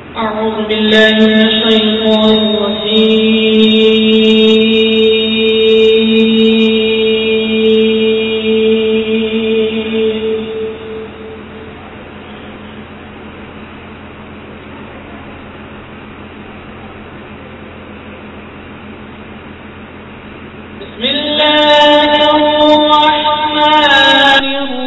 أعوذ بالله من الشيطان الرجيم. بسم الله الرحمن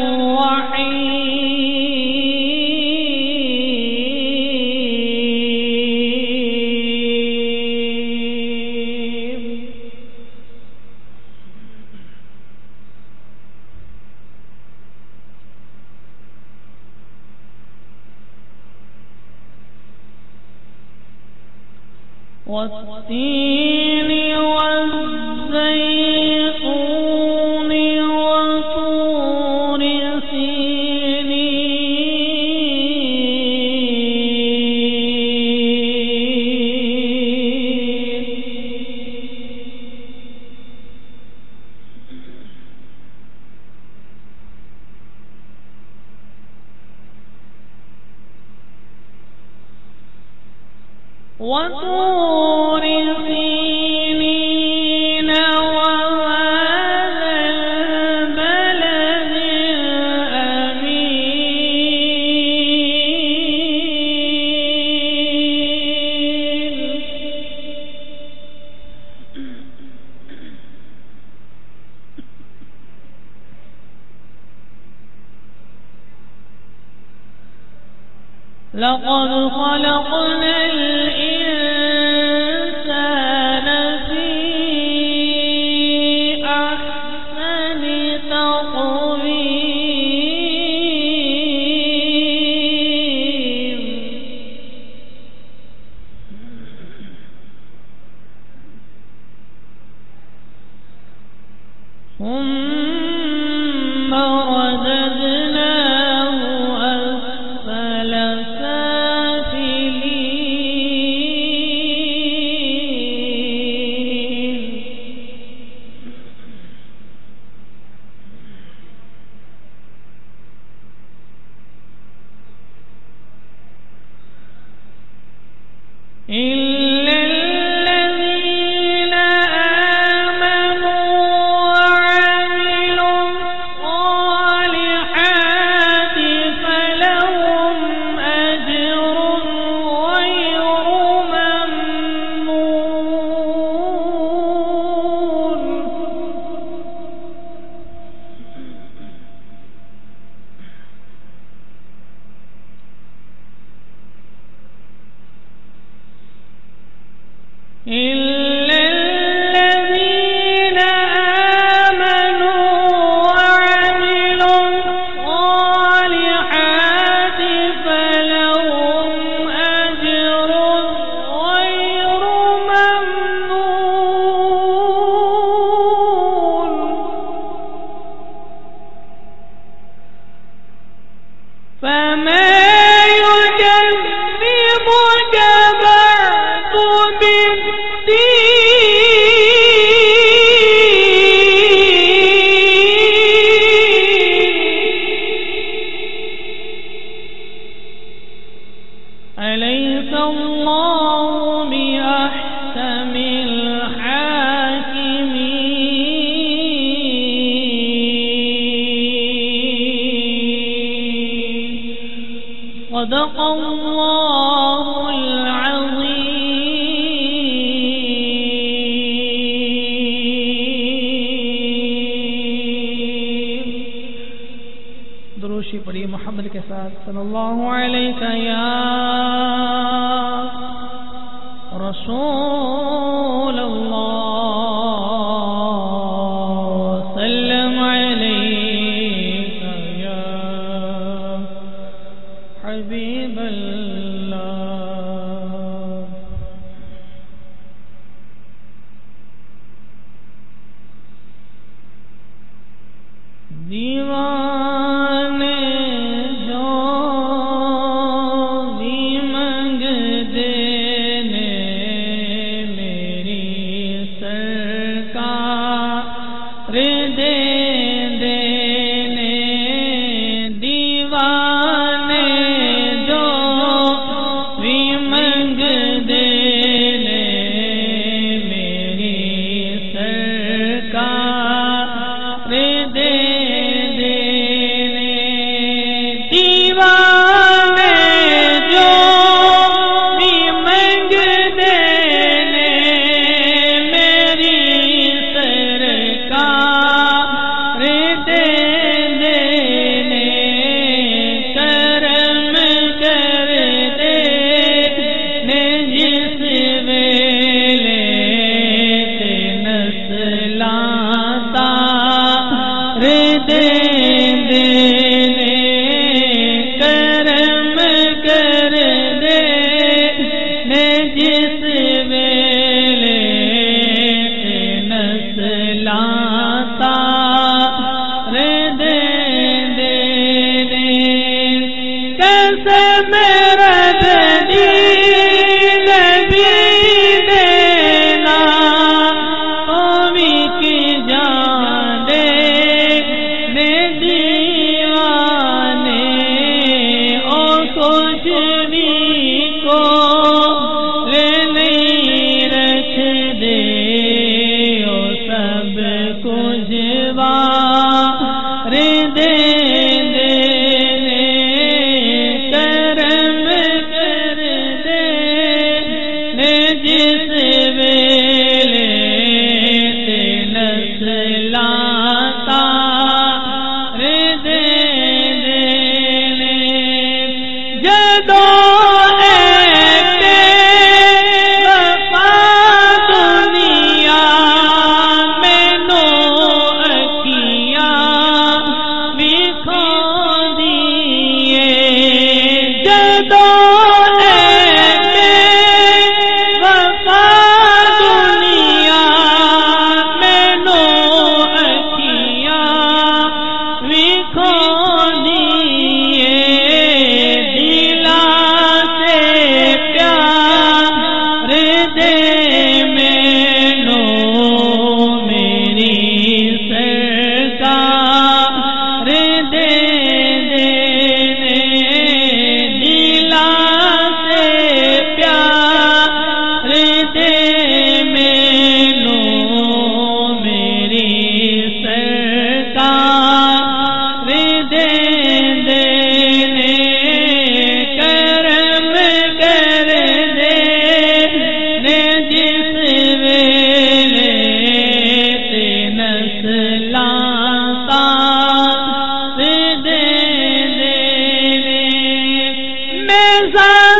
الرحيم. والتين والزيتون وطور سينين. وطور سينين وهذا البلد الأمين. لقد خلقنا الإنسان في أحسن تقويم. ثم رددناه أسفل سافلين. إلا الذين آمنوا وعملوا الصالحات فلهم أجر غير ممنون. إلا الذين آمنوا وعملوا الصالحات فلهم أجر غير ممنون. فما يكذبك بعد أليس الله بأحكم الحاكمين. صدق الله العظيم. दुरूशी पढ़िए मोहम्मद के साथ सल्लल्लाहु अलैहि या रसूल अल्लाह सल्लम अलैका या हबीब अल्लाह। दीवाने जो भी मंग देने मेरी सरकार दे देने। दीवाने जो भी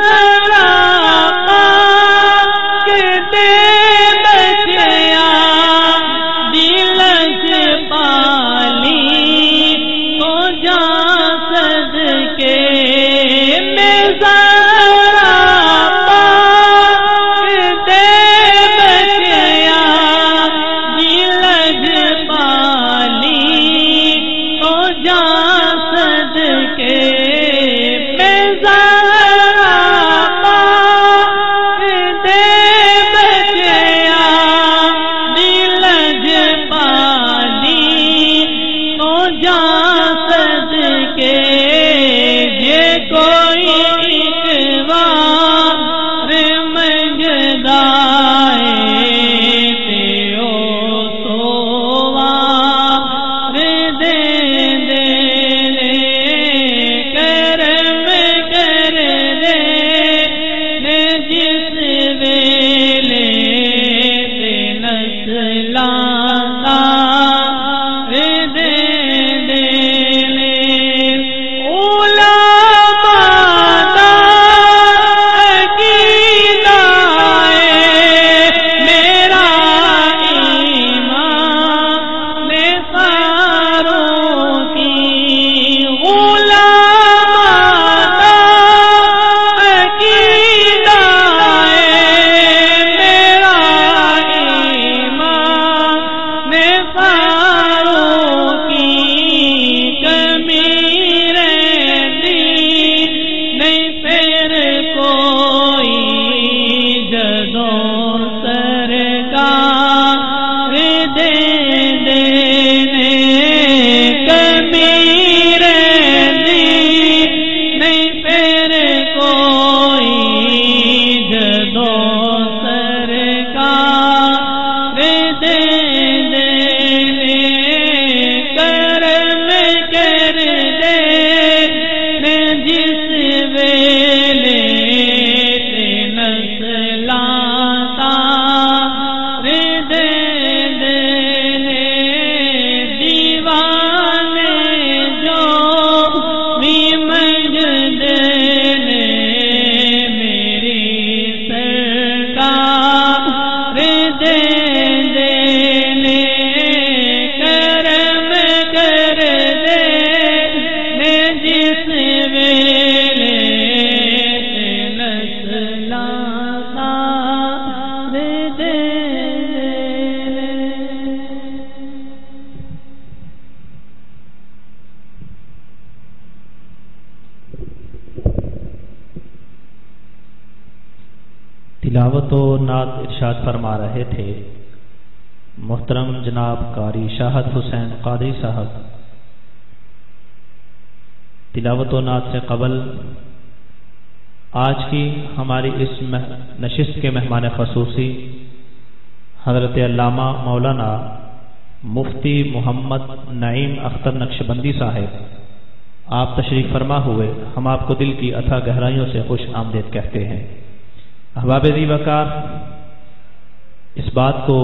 تلاوت و نعت ارشاد فرما رہے تھے محترم جناب قاری شاہد حسین قادری صاحب. تلاوت و نعت سے قبل آج کی ہماری اس نشست کے مہمان خصوصی حضرت علامہ مولانا مفتی محمد نعیم اختر نقشبندی صاحب آپ تشریف فرما ہوئے. ہم آپ کو دل کی اتھا گہرائیوں سے خوش آمدید کہتے ہیں. احباب ذی وقار، اس بات کو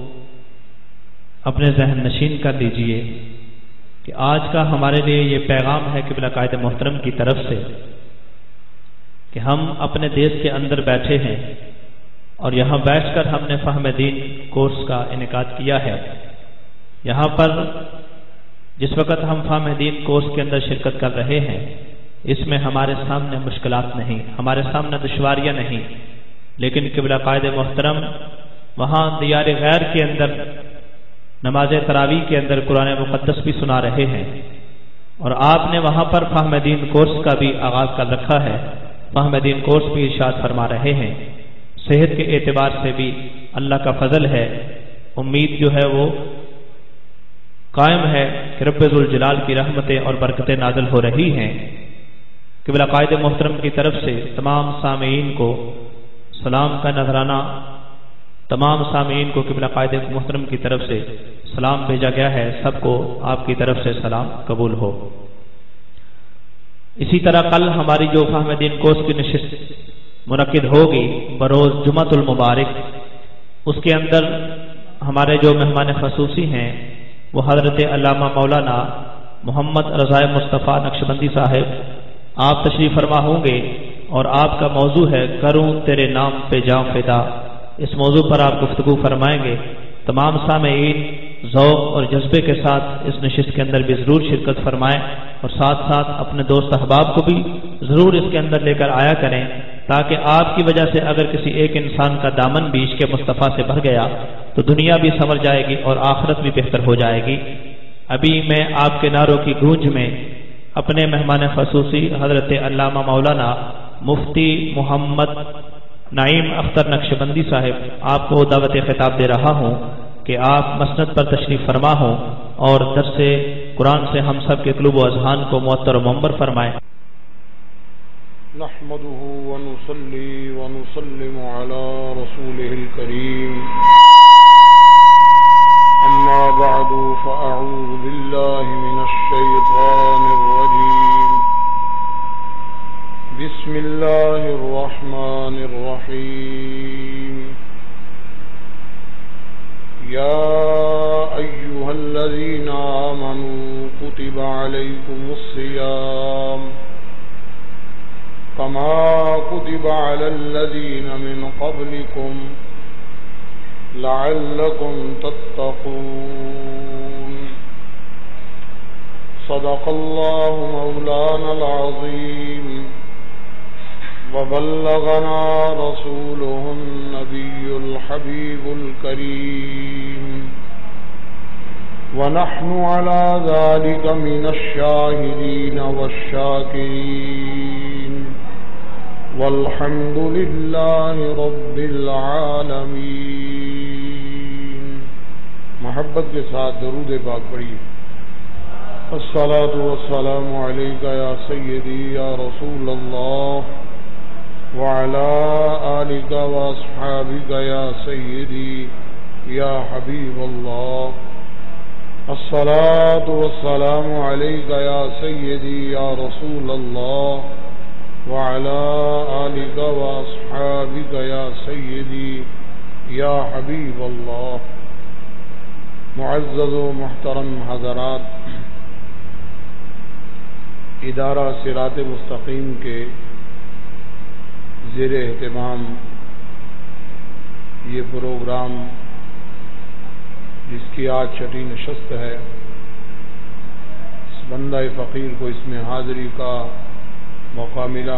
اپنے ذہن نشین کر لیجئے کہ آج کا ہمارے لیے یہ پیغام ہے قبلہ قائد محترم کی طرف سے کہ ہم اپنے دیش کے اندر بیٹھے ہیں اور یہاں بیٹھ کر ہم نے فہم دین کورس کا انعقاد کیا ہے. یہاں پر جس وقت ہم فہم دین کورس کے اندر شرکت کر رہے ہیں اس میں ہمارے سامنے مشکلات نہیں، ہمارے سامنے دشواریاں نہیں، لیکن قبلہ قائد محترم وہاں دیار غیر کے اندر نماز تراویح کے اندر قرآن مقدس بھی سنا رہے ہیں اور آپ نے وہاں پر فہم دین کورس کا بھی آغاز کر رکھا ہے. فہم دین کورس بھی ارشاد فرما رہے ہیں. صحت کے اعتبار سے بھی اللہ کا فضل ہے، امید جو ہے وہ قائم ہے کہ رب ذوالجلال کی رحمتیں اور برکتیں نازل ہو رہی ہیں. قبلہ قائد محترم کی طرف سے تمام سامعین کو سلام کا نذرانہ، تمام سامعین کو قبلہ قائد محترم کی طرف سے سلام بھیجا گیا ہے. سب کو آپ کی طرف سے سلام قبول ہو. اسی طرح کل ہماری جو فہم دین کورس کی نشست منعقد ہوگی بروز جمعۃ المبارک، اس کے اندر ہمارے جو مہمان خصوصی ہیں وہ حضرت علامہ مولانا محمد رضا مصطفیٰ نقشبندی صاحب آپ تشریف فرما ہوں گے اور آپ کا موضوع ہے کروں تیرے نام پہ جاں فدا۔ اس موضوع پر آپ گفتگو فرمائیں گے۔ تمام سامعین ذوق اور جذبے کے ساتھ اس نشست کے اندر بھی ضرور شرکت فرمائیں اور ساتھ ساتھ اپنے دوست احباب کو بھی ضرور اس کے اندر لے کر آیا کریں، تاکہ آپ کی وجہ سے اگر کسی ایک انسان کا دامن بھی عشق مصطفیٰ سے بھر گیا تو دنیا بھی سنور جائے گی اور آخرت بھی بہتر ہو جائے گی۔ ابھی میں آپ کے نعروں کی گونج میں اپنے مہمان خصوصی حضرت علامہ مولانا مفتی محمد نعیم اختر نقشبندی صاحب آپ کو دعوت خطاب دے رہا ہوں کہ آپ مسند پر تشریف فرما ہوں اور درس قرآن سے ہم سب کے قلوب و اذہان کو معطر و منور فرمائیں۔ نحمده ونصلي ونسلم على رسوله الكريم، أما بعد فأعوذ بالله من الشيطان الرجيم، بسم الله الرحمن الرحيم، يا أيها الذين آمنوا كتب عليكم الصيام كما كتب على الذين من قبلكم لعلكم تتقون، صدق الله مولانا العظيم، وبلغنا رسوله النبي الحبيب الكريم، ونحن على ذلك من الشاهدين والشاكرين، والحمد لله رب العالمين۔ محبت کے ساتھ درود پاک پڑھیے۔ الصلاۃ والسلام علیک یا سیدی یا رسول اللہ وعلی آلک واصحابک یا سیدی یا حبیب اللہ۔ الصلاۃ والسلام علیک یا سیدی یا رسول اللہ وعلی آلک واصحابک یا سیدی یا حبیب اللہ۔ معزز و محترم حضرات، ادارہ صراط مستقیم کے زیر اہتمام یہ پروگرام جس کی آج چھٹی نشست ہے، اس بندہ فقیر کو اس میں حاضری کا موقع ملا،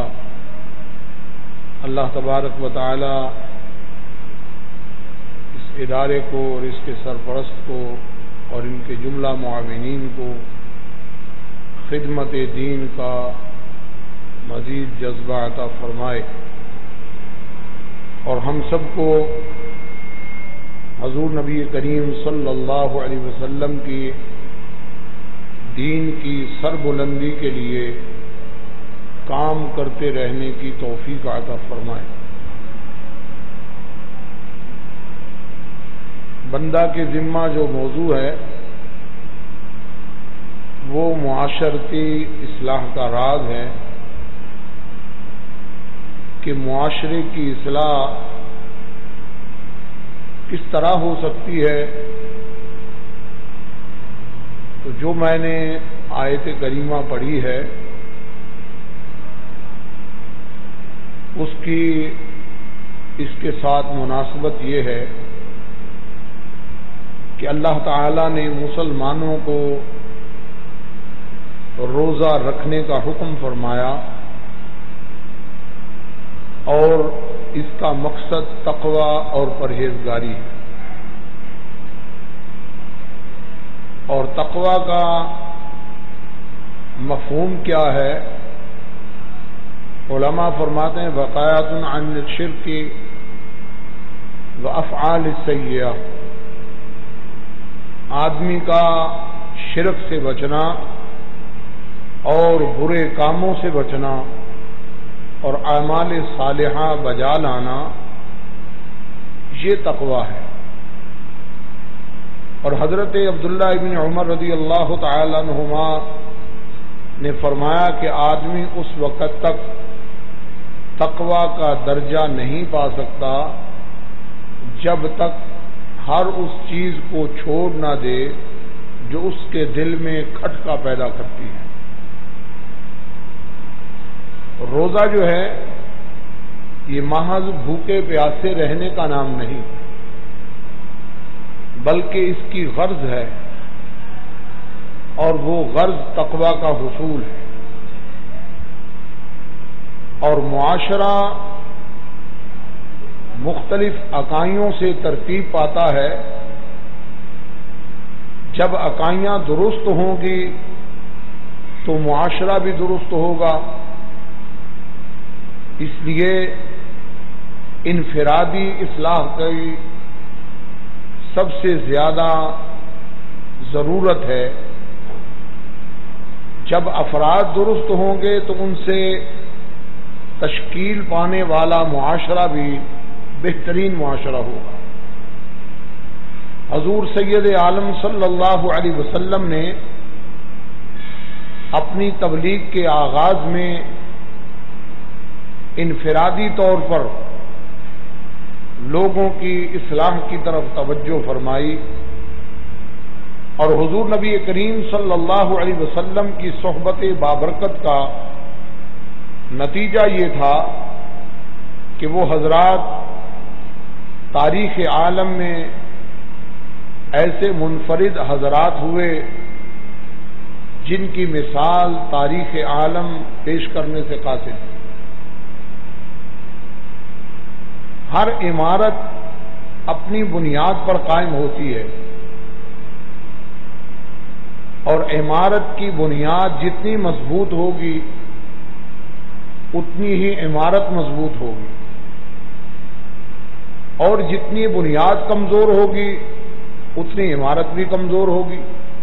اللہ تبارک و تعالی اس ادارے کو اور اس کے سرپرست کو اور ان کے جملہ معاونین کو خدمت دین کا مزید جذبہ عطا فرمائے، اور ہم سب کو حضور نبی کریم صلی اللہ علیہ وسلم کی دین کی سربلندی کے لیے کام کرتے رہنے کی توفیق عطا فرمائے۔ بندہ کے ذمہ جو موضوع ہے وہ معاشرتی اصلاح کا راز ہے کہ معاشرے کی اصلاح کس طرح ہو سکتی ہے۔ تو جو میں نے آیت کریمہ پڑھی ہے اس کی اس کے ساتھ مناسبت یہ ہے کہ اللہ تعالی نے مسلمانوں کو روزہ رکھنے کا حکم فرمایا، اور اس کا مقصد تقوی اور پرہیزگاری ہے، اور تقوی کا مفہوم کیا ہے؟ علماء فرماتے ہیں وقایۃ عن الشرک وافعال السیئہ، آدمی کا شرک سے بچنا اور برے کاموں سے بچنا اور اعمال صالحہ بجا لانا، یہ تقوی ہے۔ اور حضرت عبداللہ ابن عمر رضی اللہ تعالی عنہما نے فرمایا کہ آدمی اس وقت تک تقوی کا درجہ نہیں پا سکتا جب تک ہر اس چیز کو چھوڑ نہ دے جو اس کے دل میں کھٹکا پیدا کرتی ہے۔ روزہ جو ہے یہ محض بھوکے پیاسے رہنے کا نام نہیں، بلکہ اس کی غرض ہے، اور وہ غرض تقویٰ کا حصول ہے۔ اور معاشرہ مختلف اکائیوں سے ترتیب پاتا ہے، جب اکائیاں درست ہوں گی تو معاشرہ بھی درست ہوگا۔ اس لیے انفرادی اصلاح کی سب سے زیادہ ضرورت ہے۔ جب افراد درست ہوں گے تو ان سے تشکیل پانے والا معاشرہ بھی بہترین معاشرہ ہوگا۔ حضور سید عالم صلی اللہ علیہ وسلم نے اپنی تبلیغ کے آغاز میں انفرادی طور پر لوگوں کی اصلاح کی طرف توجہ فرمائی، اور حضور نبی کریم صلی اللہ علیہ وسلم کی صحبت بابرکت کا نتیجہ یہ تھا کہ وہ حضرات تاریخ عالم میں ایسے منفرد حضرات ہوئے جن کی مثال تاریخ عالم پیش کرنے سے قاصر ہے۔ ہر عمارت اپنی بنیاد پر قائم ہوتی ہے، اور عمارت کی بنیاد جتنی مضبوط ہوگی اتنی ہی عمارت مضبوط ہوگی، اور جتنی بنیاد کمزور ہوگی اتنی عمارت بھی کمزور ہوگی۔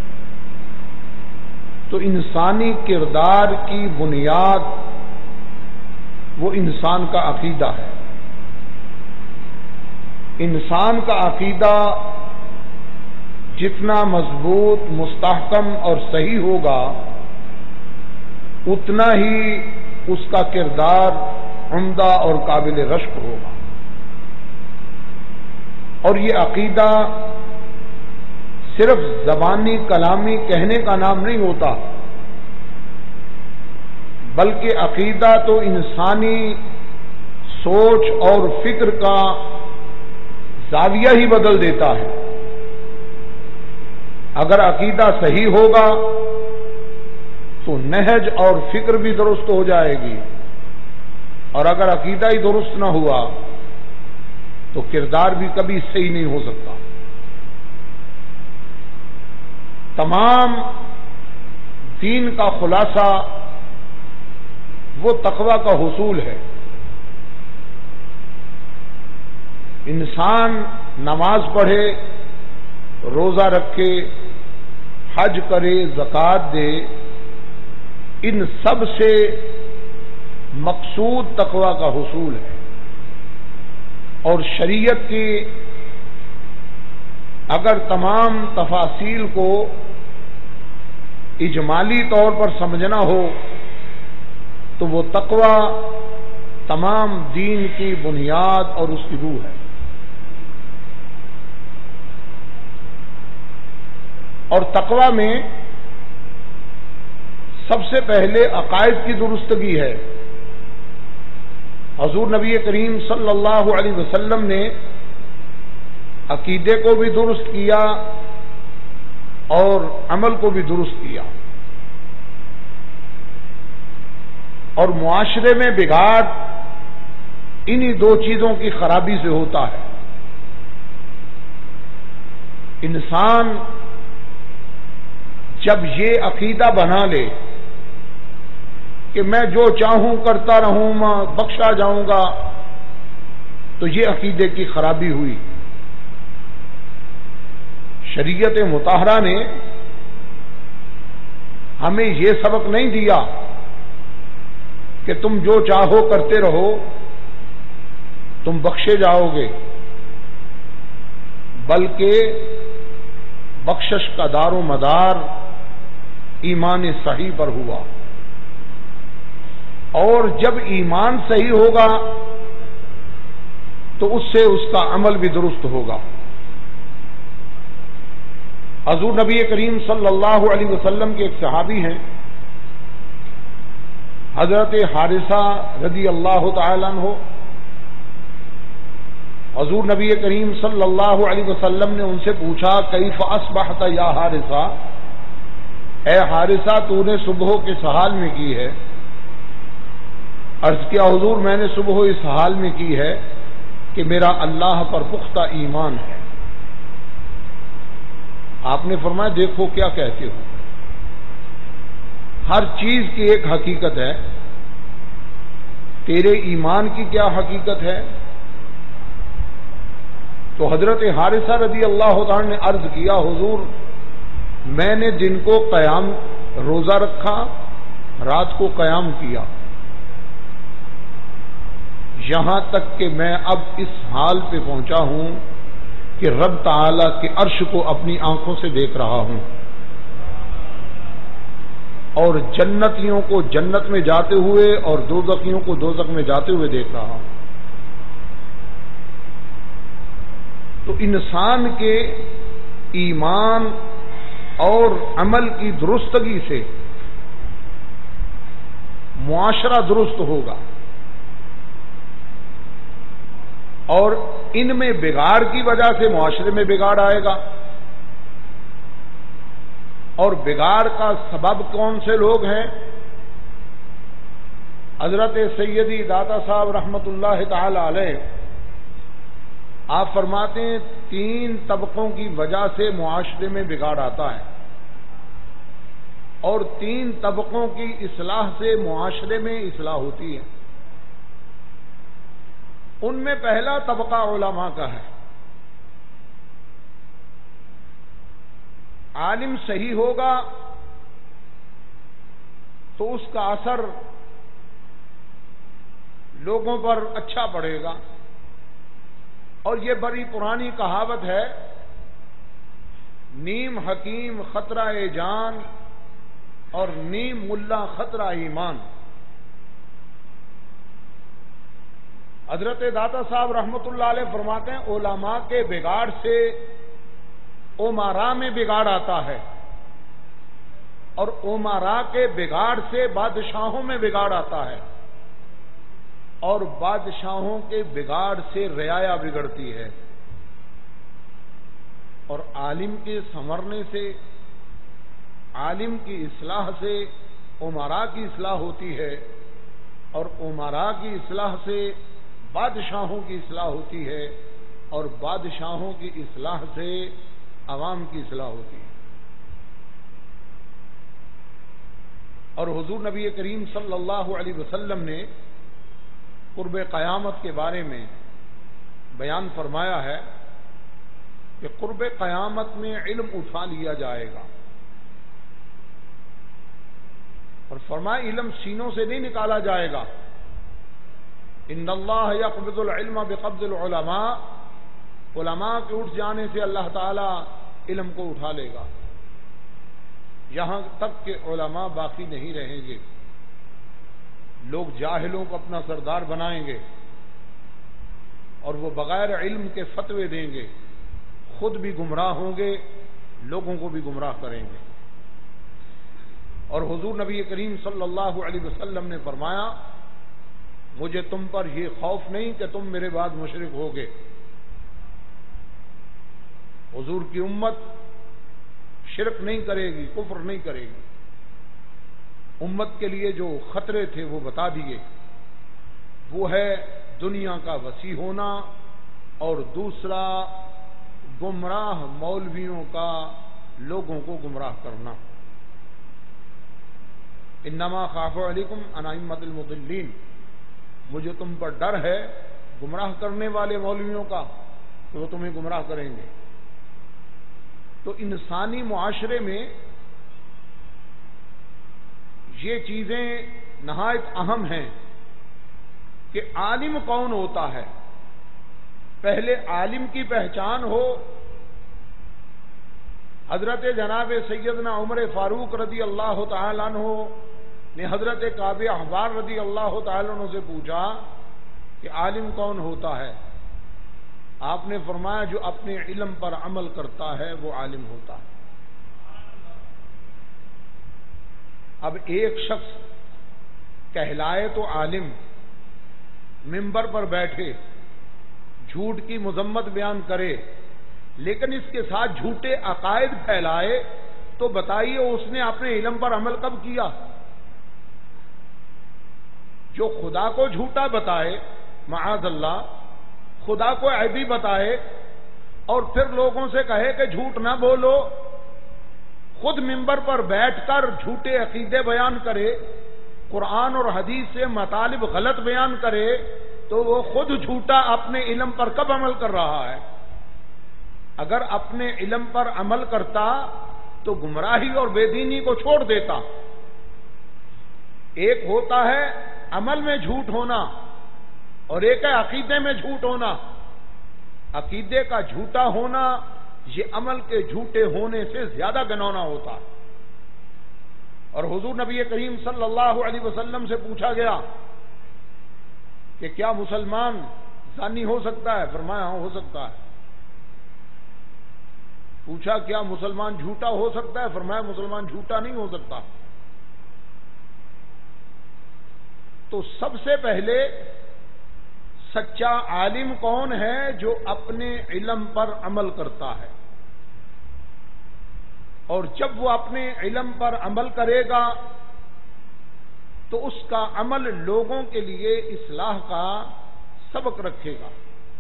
تو انسانی کردار کی بنیاد وہ انسان کا عقیدہ ہے۔ انسان کا عقیدہ جتنا مضبوط، مستحکم اور صحیح ہوگا اتنا ہی اس کا کردار عمدہ اور قابل رشک ہوگا۔ اور یہ عقیدہ صرف زبانی کلامی کہنے کا نام نہیں ہوتا، بلکہ عقیدہ تو انسانی سوچ اور فکر کا زاویہ ہی بدل دیتا ہے۔ اگر عقیدہ صحیح ہوگا تو نہج اور فکر بھی درست ہو جائے گی، اور اگر عقیدہ ہی درست نہ ہوا تو کردار بھی کبھی صحیح نہیں ہو سکتا۔ تمام دین کا خلاصہ وہ تقویٰ کا حصول ہے۔ انسان نماز پڑھے، روزہ رکھے، حج کرے، زکوٰۃ دے، ان سب سے مقصود تقویٰ کا حصول ہے۔ اور شریعت کی اگر تمام تفاصیل کو اجمالی طور پر سمجھنا ہو تو وہ تقویٰ تمام دین کی بنیاد اور اس کی روح ہے۔ اور تقویٰ میں سب سے پہلے عقائد کی درستگی ہے۔ حضور نبی کریم صلی اللہ علیہ وسلم نے عقیدے کو بھی درست کیا اور عمل کو بھی درست کیا، اور معاشرے میں بگاڑ انہی دو چیزوں کی خرابی سے ہوتا ہے۔ انسان جب یہ عقیدہ بنا لے کہ میں جو چاہوں کرتا رہوں، میں بخشا جاؤں گا، تو یہ عقیدے کی خرابی ہوئی۔ شریعت مطہرہ نے ہمیں یہ سبق نہیں دیا کہ تم جو چاہو کرتے رہو، تم بخشے جاؤ گے، بلکہ بخشش کا دار و مدار ایمان صحیح پر ہوا، اور جب ایمان صحیح ہوگا تو اس سے اس کا عمل بھی درست ہوگا۔ حضور نبی کریم صلی اللہ علیہ وسلم کے ایک صحابی ہیں، حضرت حارثہ رضی اللہ تعالیٰ عنہ، حضور نبی کریم صلی اللہ علیہ وسلم نے ان سے پوچھا کیف اصبحت یا حارثہ، اے حارثہ تو نے صبح کس حال میں کی ہے؟ عرض کیا حضور میں نے صبح اس حال میں کی ہے کہ میرا اللہ پر پختہ ایمان ہے۔ آپ نے فرمایا دیکھو کیا کہتے ہو، ہر چیز کی ایک حقیقت ہے، تیرے ایمان کی کیا حقیقت ہے؟ تو حضرت حارثہ رضی اللہ تعالی نے عرض کیا حضور میں نے دن کو قیام روزہ رکھا، رات کو قیام کیا، یہاں تک کہ میں اب اس حال پہ پہنچا ہوں کہ رب تعالی کے عرش کو اپنی آنکھوں سے دیکھ رہا ہوں اور جنتیوں کو جنت میں جاتے ہوئے اور دوزخیوں کو دوزخ میں جاتے ہوئے دیکھ رہا ہوں۔ تو انسان کے ایمان اور عمل کی درستگی سے معاشرہ درست ہوگا، اور ان میں بگاڑ کی وجہ سے معاشرے میں بگاڑ آئے گا۔ اور بگاڑ کا سبب کون سے لوگ ہیں؟ حضرت سیدی داتا صاحب رحمت اللہ تعالی علیہ آپ فرماتے ہیں 3 طبقوں کی وجہ سے معاشرے میں بگاڑ آتا ہے، اور 3 طبقوں کی اصلاح سے معاشرے میں اصلاح ہوتی ہے۔ ان میں پہلا طبقہ علماء کا ہے۔ عالم صحیح ہوگا تو اس کا اثر لوگوں پر اچھا پڑے گا، اور یہ بڑی پرانی کہاوت ہے نیم حکیم خطرہ جان اور نیم ملا خطرہ ایمان۔ حضرت داتا صاحب رحمت اللہ علیہ فرماتے ہیں علماء کے بگاڑ سے امراء میں بگاڑ آتا ہے، اور امراء کے بگاڑ سے بادشاہوں میں بگاڑ آتا ہے، اور بادشاہوں کے بگاڑ سے رعایا بگڑتی ہے، اور عالم کے سنورنے سے، عالم کی اصلاح سے امراء کی اصلاح ہوتی ہے، اور امراء کی اصلاح سے بادشاہوں کی اصلاح ہوتی ہے، اور بادشاہوں کی اصلاح سے عوام کی اصلاح ہوتی ہے۔ اور حضور نبی کریم صلی اللہ علیہ وسلم نے قرب قیامت کے بارے میں بیان فرمایا ہے کہ قرب قیامت میں علم اٹھا لیا جائے گا، اور فرمایا علم سینوں سے نہیں نکالا جائے گا۔ ان اللہ یقبض العلم بقبض العلماء، علماء کے اٹھ جانے سے اللہ تعالی علم کو اٹھا لے گا، یہاں تک کہ علماء باقی نہیں رہیں گے، لوگ جاہلوں کو اپنا سردار بنائیں گے، اور وہ بغیر علم کے فتوے دیں گے، خود بھی گمراہ ہوں گے، لوگوں کو بھی گمراہ کریں گے۔ اور حضور نبی کریم صلی اللہ علیہ وسلم نے فرمایا مجھے تم پر یہ خوف نہیں کہ تم میرے بعد مشرک ہوگے۔ حضور کی امت شرک نہیں کرے گی، کفر نہیں کرے گی۔ امت کے لیے جو خطرے تھے وہ بتا دیے، وہ ہے دنیا کا وسیع ہونا، اور دوسرا گمراہ مولویوں کا لوگوں کو گمراہ کرنا۔ انما خاف علیکم ان ائمۃ المضلین، مجھے تم پر ڈر ہے گمراہ کرنے والے مولویوں کا کہ وہ تمہیں گمراہ کریں گے۔ تو انسانی معاشرے میں یہ چیزیں نہایت اہم ہیں کہ عالم کون ہوتا ہے، پہلے عالم کی پہچان ہو۔ حضرت جناب سیدنا عمر فاروق رضی اللہ تعالی عنہ نے حضرت کعب احبار رضی اللہ تعالی عنہ سے پوچھا کہ عالم کون ہوتا ہے؟ آپ نے فرمایا جو اپنے علم پر عمل کرتا ہے وہ عالم ہوتا ہے۔ اب ایک شخص کہلائے تو عالم، منبر پر بیٹھے جھوٹ کی مذمت بیان کرے لیکن اس کے ساتھ جھوٹے عقائد پھیلائے تو بتائیے اس نے اپنے علم پر عمل کب کیا؟ جو خدا کو جھوٹا بتائے، معاذ اللہ، خدا کو عیبی بتائے اور پھر لوگوں سے کہے کہ جھوٹ نہ بولو، خود منبر پر بیٹھ کر جھوٹے عقیدے بیان کرے، قرآن اور حدیث سے مطالب غلط بیان کرے، تو وہ خود جھوٹا اپنے علم پر کب عمل کر رہا ہے؟ اگر اپنے علم پر عمل کرتا تو گمراہی اور بے دینی کو چھوڑ دیتا۔ ایک ہوتا ہے عمل میں جھوٹ ہونا اور ایک ہے عقیدے میں جھوٹ ہونا۔ عقیدے کا جھوٹا ہونا یہ عمل کے جھوٹے ہونے سے زیادہ گنونا ہوتا۔ اور حضور نبی کریم صلی اللہ علیہ وسلم سے پوچھا گیا کہ کیا مسلمان زانی ہو سکتا ہے؟ فرمایا ہاں ہو سکتا ہے۔ پوچھا کیا مسلمان جھوٹا ہو سکتا ہے؟ فرمایا مسلمان جھوٹا نہیں ہو سکتا۔ تو سب سے پہلے سچا عالم کون ہے؟ جو اپنے علم پر عمل کرتا ہے، اور جب وہ اپنے علم پر عمل کرے گا تو اس کا عمل لوگوں کے لیے اصلاح کا سبق رکھے گا۔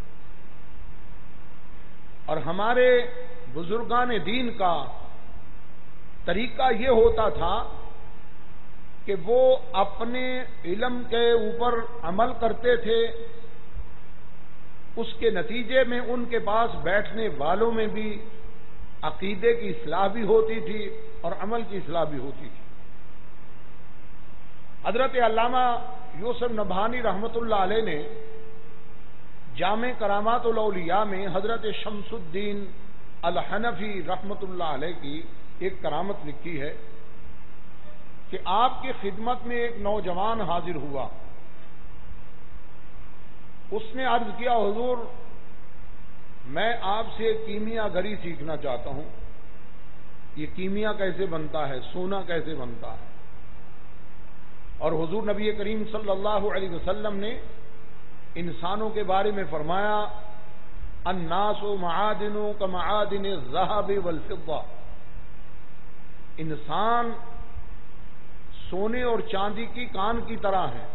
اور ہمارے بزرگان دین کا طریقہ یہ ہوتا تھا کہ وہ اپنے علم کے اوپر عمل کرتے تھے، اس کے نتیجے میں ان کے پاس بیٹھنے والوں میں بھی عقیدے کی اصلاح بھی ہوتی تھی اور عمل کی اصلاح بھی ہوتی تھی۔ حضرت علامہ یوسف نبہانی رحمۃ اللہ علیہ نے جامع کرامات الاولیاء میں حضرت شمس الدین الحنفی رحمۃ اللہ علیہ کی ایک کرامت لکھی ہے کہ آپ کی خدمت میں ایک نوجوان حاضر ہوا۔ اس نے عرض کیا حضور میں آپ سے کیمیا گری سیکھنا چاہتا ہوں، یہ کیمیا کیسے بنتا ہے، سونا کیسے بنتا ہے۔ اور حضور نبی کریم صلی اللہ علیہ وسلم نے انسانوں کے بارے میں فرمایا الناس معادن کمعادن الذهب والفضة، انسان سونے اور چاندی کی کان کی طرح ہے،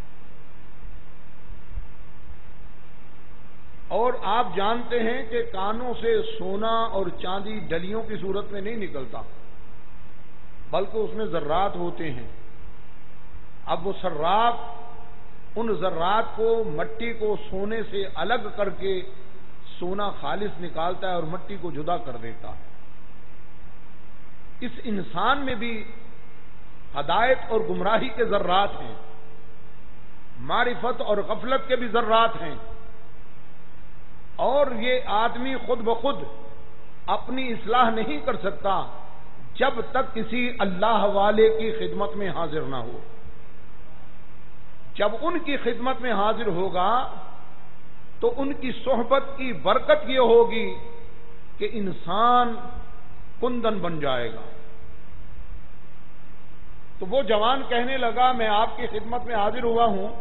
اور آپ جانتے ہیں کہ کانوں سے سونا اور چاندی ڈلیوں کی صورت میں نہیں نکلتا بلکہ اس میں ذرات ہوتے ہیں۔ اب وہ سراف ان ذرات کو، مٹی کو سونے سے الگ کر کے سونا خالص نکالتا ہے اور مٹی کو جدا کر دیتا ہے۔ اس انسان میں بھی ہدایت اور گمراہی کے ذرات ہیں، معرفت اور غفلت کے بھی ذرات ہیں، اور یہ آدمی خود بخود اپنی اصلاح نہیں کر سکتا جب تک کسی اللہ والے کی خدمت میں حاضر نہ ہو۔ جب ان کی خدمت میں حاضر ہوگا تو ان کی صحبت کی برکت یہ ہوگی کہ انسان کندن بن جائے گا۔ تو وہ جوان کہنے لگا میں آپ کی خدمت میں حاضر ہوا ہوں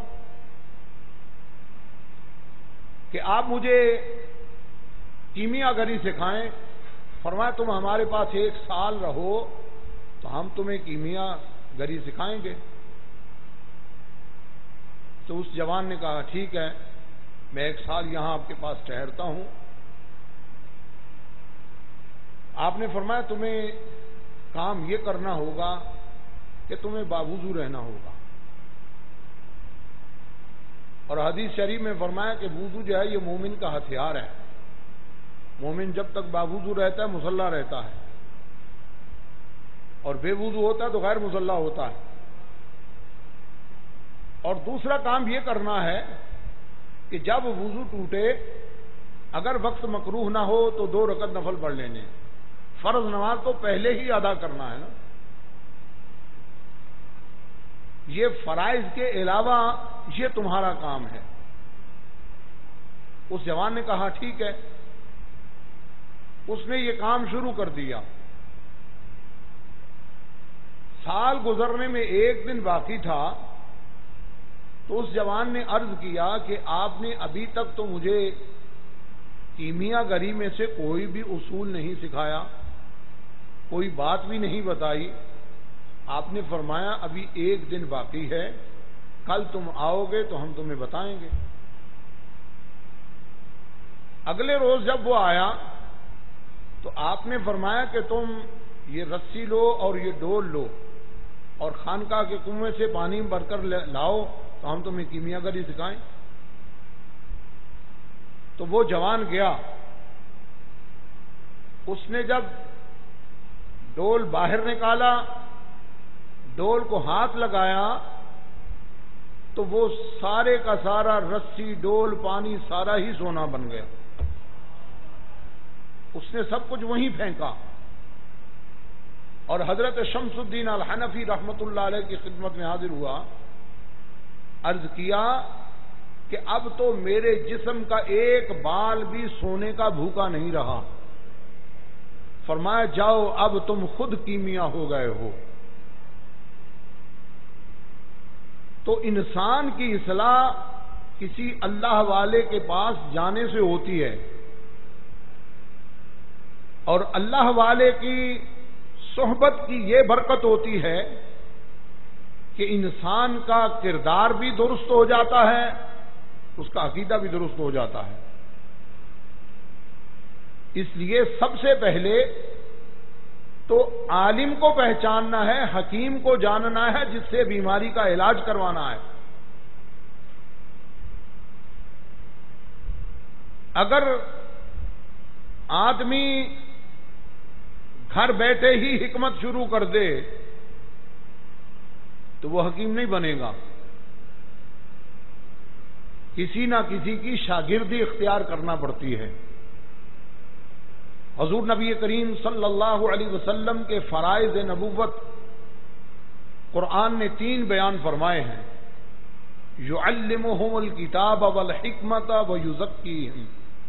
کہ آپ مجھے کیمیا گری سکھائیں۔ فرمایا تم ہمارے پاس 1 سال رہو تو ہم تمہیں کیمیا گری سکھائیں گے۔ تو اس جوان نے کہا ٹھیک ہے میں 1 سال یہاں آپ کے پاس ٹھہرتا ہوں۔ آپ نے فرمایا تمہیں کام یہ کرنا ہوگا کہ تمہیں باوضو رہنا ہوگا، اور حدیث شریف میں فرمایا کہ وضو جو ہے یہ مومن کا ہتھیار ہے۔ مومن جب تک باوضو رہتا ہے مسلح رہتا ہے، اور بے وضو ہوتا ہے تو غیر مسلح ہوتا ہے۔ اور دوسرا کام یہ کرنا ہے کہ جب وضو ٹوٹے اگر وقت مکروہ نہ ہو تو 2 رکعت نفل پڑھ لینے، فرض نماز تو پہلے ہی ادا کرنا ہے نا۔ یہ فرائض کے علاوہ یہ تمہارا کام ہے۔ اس جوان نے کہا ٹھیک ہے۔ اس نے یہ کام شروع کر دیا۔ سال گزرنے میں 1 دن باقی تھا تو اس جوان نے عرض کیا کہ آپ نے ابھی تک تو مجھے کیمیا گری میں سے کوئی بھی اصول نہیں سکھایا، کوئی بات بھی نہیں بتائی. آپ نے فرمایا ابھی ایک دن باقی ہے، کل تم آؤ گے تو ہم تمہیں بتائیں گے. اگلے روز جب وہ آیا تو آپ نے فرمایا کہ تم یہ رسی لو اور یہ ڈول لو اور خانقاہ کے کنویں سے پانی بھر کر لاؤ تو ہم تمہیں کیمیا گری سکھائیں. تو وہ جوان گیا. اس نے جب ڈول باہر نکالا، ڈول کو ہاتھ لگایا تو وہ سارے کا سارا رسی ڈول پانی سارا ہی سونا بن گیا. اس نے سب کچھ وہیں پھینکا اور حضرت شمس الدین الحنفی رحمت اللہ علیہ کی خدمت میں حاضر ہوا. عرض کیا کہ اب تو میرے جسم کا ایک بال بھی سونے کا بھوکا نہیں رہا. فرمایا جاؤ اب تم خود کیمیا ہو گئے ہو. تو انسان کی اصلاح کسی اللہ والے کے پاس جانے سے ہوتی ہے، اور اللہ والے کی صحبت کی یہ برکت ہوتی ہے کہ انسان کا کردار بھی درست ہو جاتا ہے، اس کا عقیدہ بھی درست ہو جاتا ہے. اس لیے سب سے پہلے تو عالم کو پہچاننا ہے، حکیم کو جاننا ہے جس سے بیماری کا علاج کروانا ہے. اگر آدمی گھر بیٹھے ہی حکمت شروع کر دے تو وہ حکیم نہیں بنے گا. کسی نہ کسی کی شاگردی اختیار کرنا پڑتی ہے. حضور نبی کریم صلی اللہ علیہ وسلم کے فرائض نبوت قرآن نے 3 بیان فرمائے ہیں. یعلمہم الکتاب والحکمت ویزکیہم.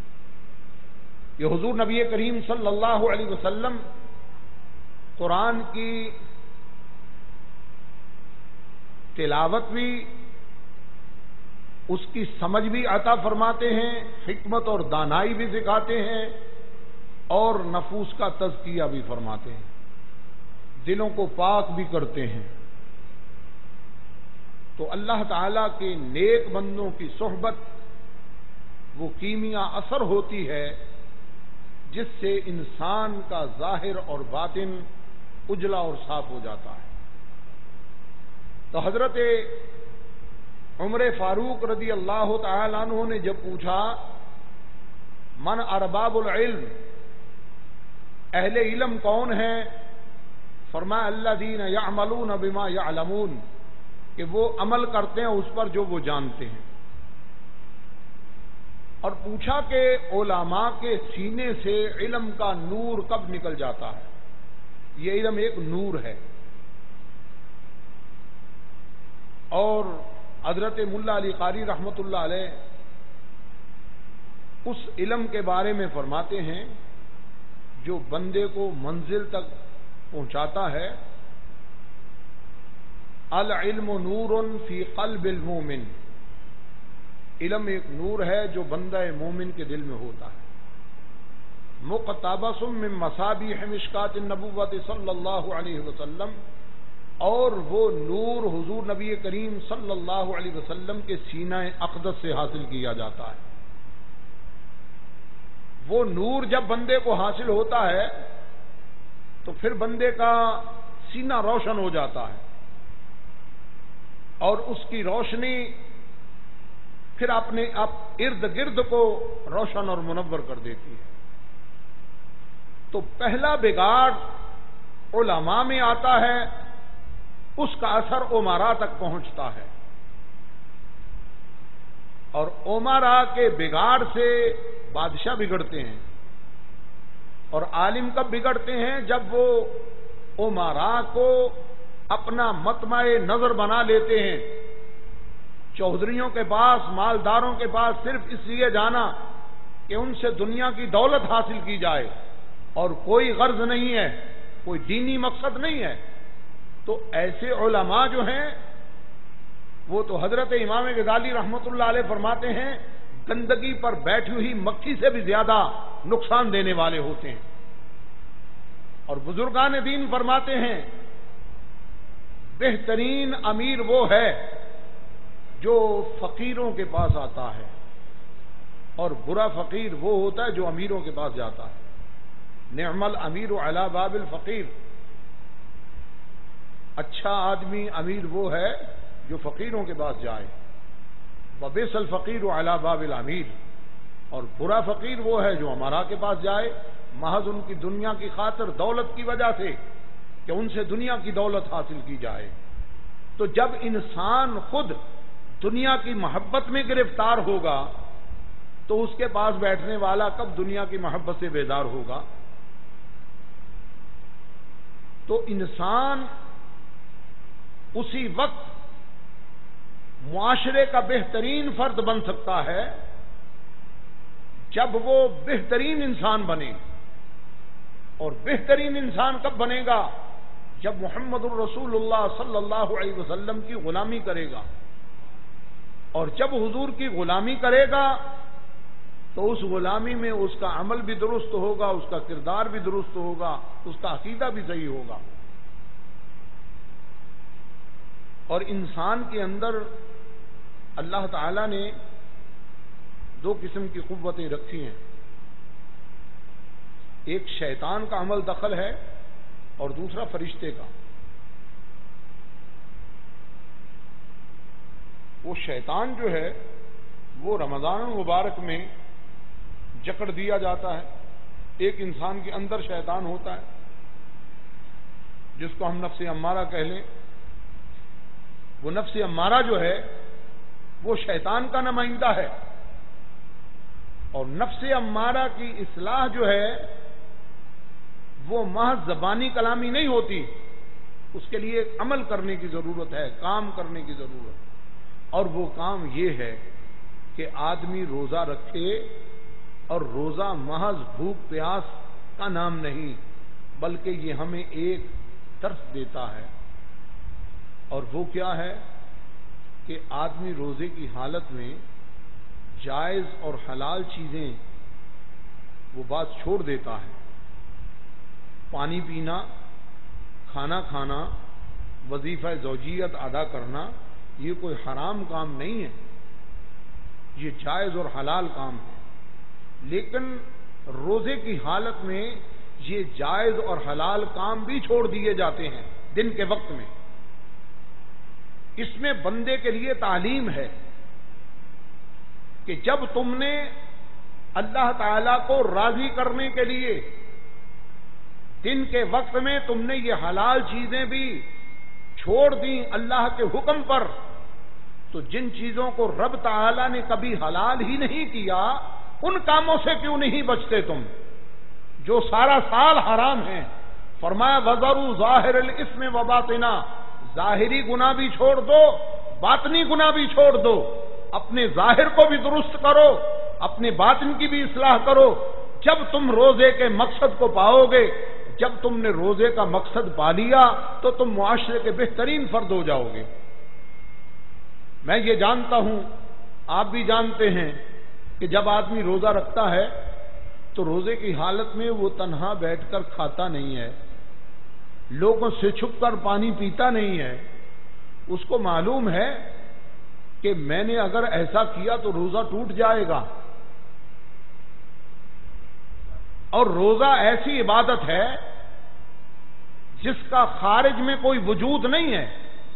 یہ حضور نبی کریم صلی اللہ علیہ وسلم قرآن کی تلاوت بھی، اس کی سمجھ بھی عطا فرماتے ہیں، حکمت اور دانائی بھی سکھاتے ہیں، اور نفوس کا تزکیہ بھی فرماتے ہیں، دلوں کو پاک بھی کرتے ہیں. تو اللہ تعالی کے نیک بندوں کی صحبت وہ کیمیا اثر ہوتی ہے جس سے انسان کا ظاہر اور باطن اجلا اور صاف ہو جاتا ہے. تو حضرت عمر فاروق رضی اللہ تعالی عنہ نے جب پوچھا من ارباب العلم، اہل علم کون ہیں؟ فرمایا الذین یعملون بما یعلمون، کہ وہ عمل کرتے ہیں اس پر جو وہ جانتے ہیں. اور پوچھا کہ علماء کے سینے سے علم کا نور کب نکل جاتا ہے؟ یہ علم ایک نور ہے. اور حضرت ملا علی قاری رحمت اللہ علیہ اس علم کے بارے میں فرماتے ہیں جو بندے کو منزل تک پہنچاتا ہے. العلم نور فی قلب المومن، علم ایک نور ہے جو بندہ مومن کے دل میں ہوتا ہے. مقتبس من مصابیح مشکات النبوت صلی اللہ علیہ وسلم، اور وہ نور حضور نبی کریم صلی اللہ علیہ وسلم کے سینہ اقدس سے حاصل کیا جاتا ہے. وہ نور جب بندے کو حاصل ہوتا ہے تو پھر بندے کا سینہ روشن ہو جاتا ہے، اور اس کی روشنی پھر اپنے ارد گرد کو روشن اور منور کر دیتی ہے. تو پہلا بگاڑ علماء میں آتا ہے، اس کا اثر امراء تک پہنچتا ہے، اور امراء کے بگاڑ سے بادشاہ بگڑتے ہیں. اور عالم کب بگڑتے ہیں؟ جب وہ امراء کو اپنا مطمع نظر بنا لیتے ہیں. چودھریوں کے پاس، مالداروں کے پاس صرف اس لیے جانا کہ ان سے دنیا کی دولت حاصل کی جائے اور کوئی غرض نہیں ہے، کوئی دینی مقصد نہیں ہے. تو ایسے علماء جو ہیں وہ تو حضرت امام غزالی رحمت اللہ علیہ فرماتے ہیں گندگی پر بیٹھی ہوئی مکھی سے بھی زیادہ نقصان دینے والے ہوتے ہیں. اور بزرگان دین فرماتے ہیں بہترین امیر وہ ہے جو فقیروں کے پاس آتا ہے، اور برا فقیر وہ ہوتا ہے جو امیروں کے پاس جاتا ہے. نعم الامیر علی باب الفقیر، اچھا آدمی امیر وہ ہے جو فقیروں کے پاس جائے. وبئس الفقیر علی باب الامیر، اور برا فقیر وہ ہے جو امراء کے پاس جائے محض ان کی دنیا کی خاطر، دولت کی وجہ سے کہ ان سے دنیا کی دولت حاصل کی جائے. تو جب انسان خود دنیا کی محبت میں گرفتار ہوگا تو اس کے پاس بیٹھنے والا کب دنیا کی محبت سے بیزار ہوگا؟ تو انسان اسی وقت معاشرے کا بہترین فرد بن سکتا ہے جب وہ بہترین انسان بنے. اور بہترین انسان کب بنے گا؟ جب محمد الرسول اللہ صلی اللہ علیہ وسلم کی غلامی کرے گا. اور جب حضور کی غلامی کرے گا تو اس غلامی میں اس کا عمل بھی درست ہوگا، اس کا کردار بھی درست ہوگا، اس کا عقیدہ بھی صحیح ہوگا. اور انسان کے اندر اللہ تعالی نے دو قسم کی قوتیں رکھی ہیں، ایک شیطان کا عمل دخل ہے اور دوسرا فرشتے کا. وہ شیطان جو ہے وہ رمضان المبارک میں جکڑ دیا جاتا ہے. ایک انسان کے اندر شیطان ہوتا ہے جس کو ہم نفس امارہ کہہ لیں. وہ نفس امارہ جو ہے وہ شیطان کا نمائندہ ہے، اور نفس امارہ کی اصلاح جو ہے وہ محض زبانی کلامی نہیں ہوتی، اس کے لیے ایک عمل کرنے کی ضرورت ہے، کام کرنے کی ضرورت. اور وہ کام یہ ہے کہ آدمی روزہ رکھے، اور روزہ محض بھوک پیاس کا نام نہیں بلکہ یہ ہمیں ایک درس دیتا ہے. اور وہ کیا ہے کہ آدمی روزے کی حالت میں جائز اور حلال چیزیں وہ بات چھوڑ دیتا ہے. پانی پینا، کھانا کھانا، وظیفہ زوجیت ادا کرنا یہ کوئی حرام کام نہیں ہے، یہ جائز اور حلال کام ہے. لیکن روزے کی حالت میں یہ جائز اور حلال کام بھی چھوڑ دیے جاتے ہیں دن کے وقت میں. اس میں بندے کے لیے تعلیم ہے کہ جب تم نے اللہ تعالی کو راضی کرنے کے لیے دن کے وقت میں تم نے یہ حلال چیزیں بھی چھوڑ دیں اللہ کے حکم پر، تو جن چیزوں کو رب تعالی نے کبھی حلال ہی نہیں کیا ان کاموں سے کیوں نہیں بچتے تم جو سارا سال حرام ہیں؟ فرمایا وَذَرُوا ظَاهِرَ الْإِثْمِ وَبَاطِنَهُ، ظاہری گناہ بھی چھوڑ دو، باطنی گناہ بھی چھوڑ دو. اپنے ظاہر کو بھی درست کرو، اپنے باطن کی بھی اصلاح کرو. جب تم روزے کے مقصد کو پاؤ گے، جب تم نے روزے کا مقصد پا لیا تو تم معاشرے کے بہترین فرد ہو جاؤ گے. میں یہ جانتا ہوں، آپ بھی جانتے ہیں کہ جب آدمی روزہ رکھتا ہے تو روزے کی حالت میں وہ تنہا بیٹھ کر کھاتا نہیں ہے، لوگوں سے چھپ کر پانی پیتا نہیں ہے. اس کو معلوم ہے کہ میں نے اگر ایسا کیا تو روزہ ٹوٹ جائے گا. اور روزہ ایسی عبادت ہے جس کا خارج میں کوئی وجود نہیں ہے.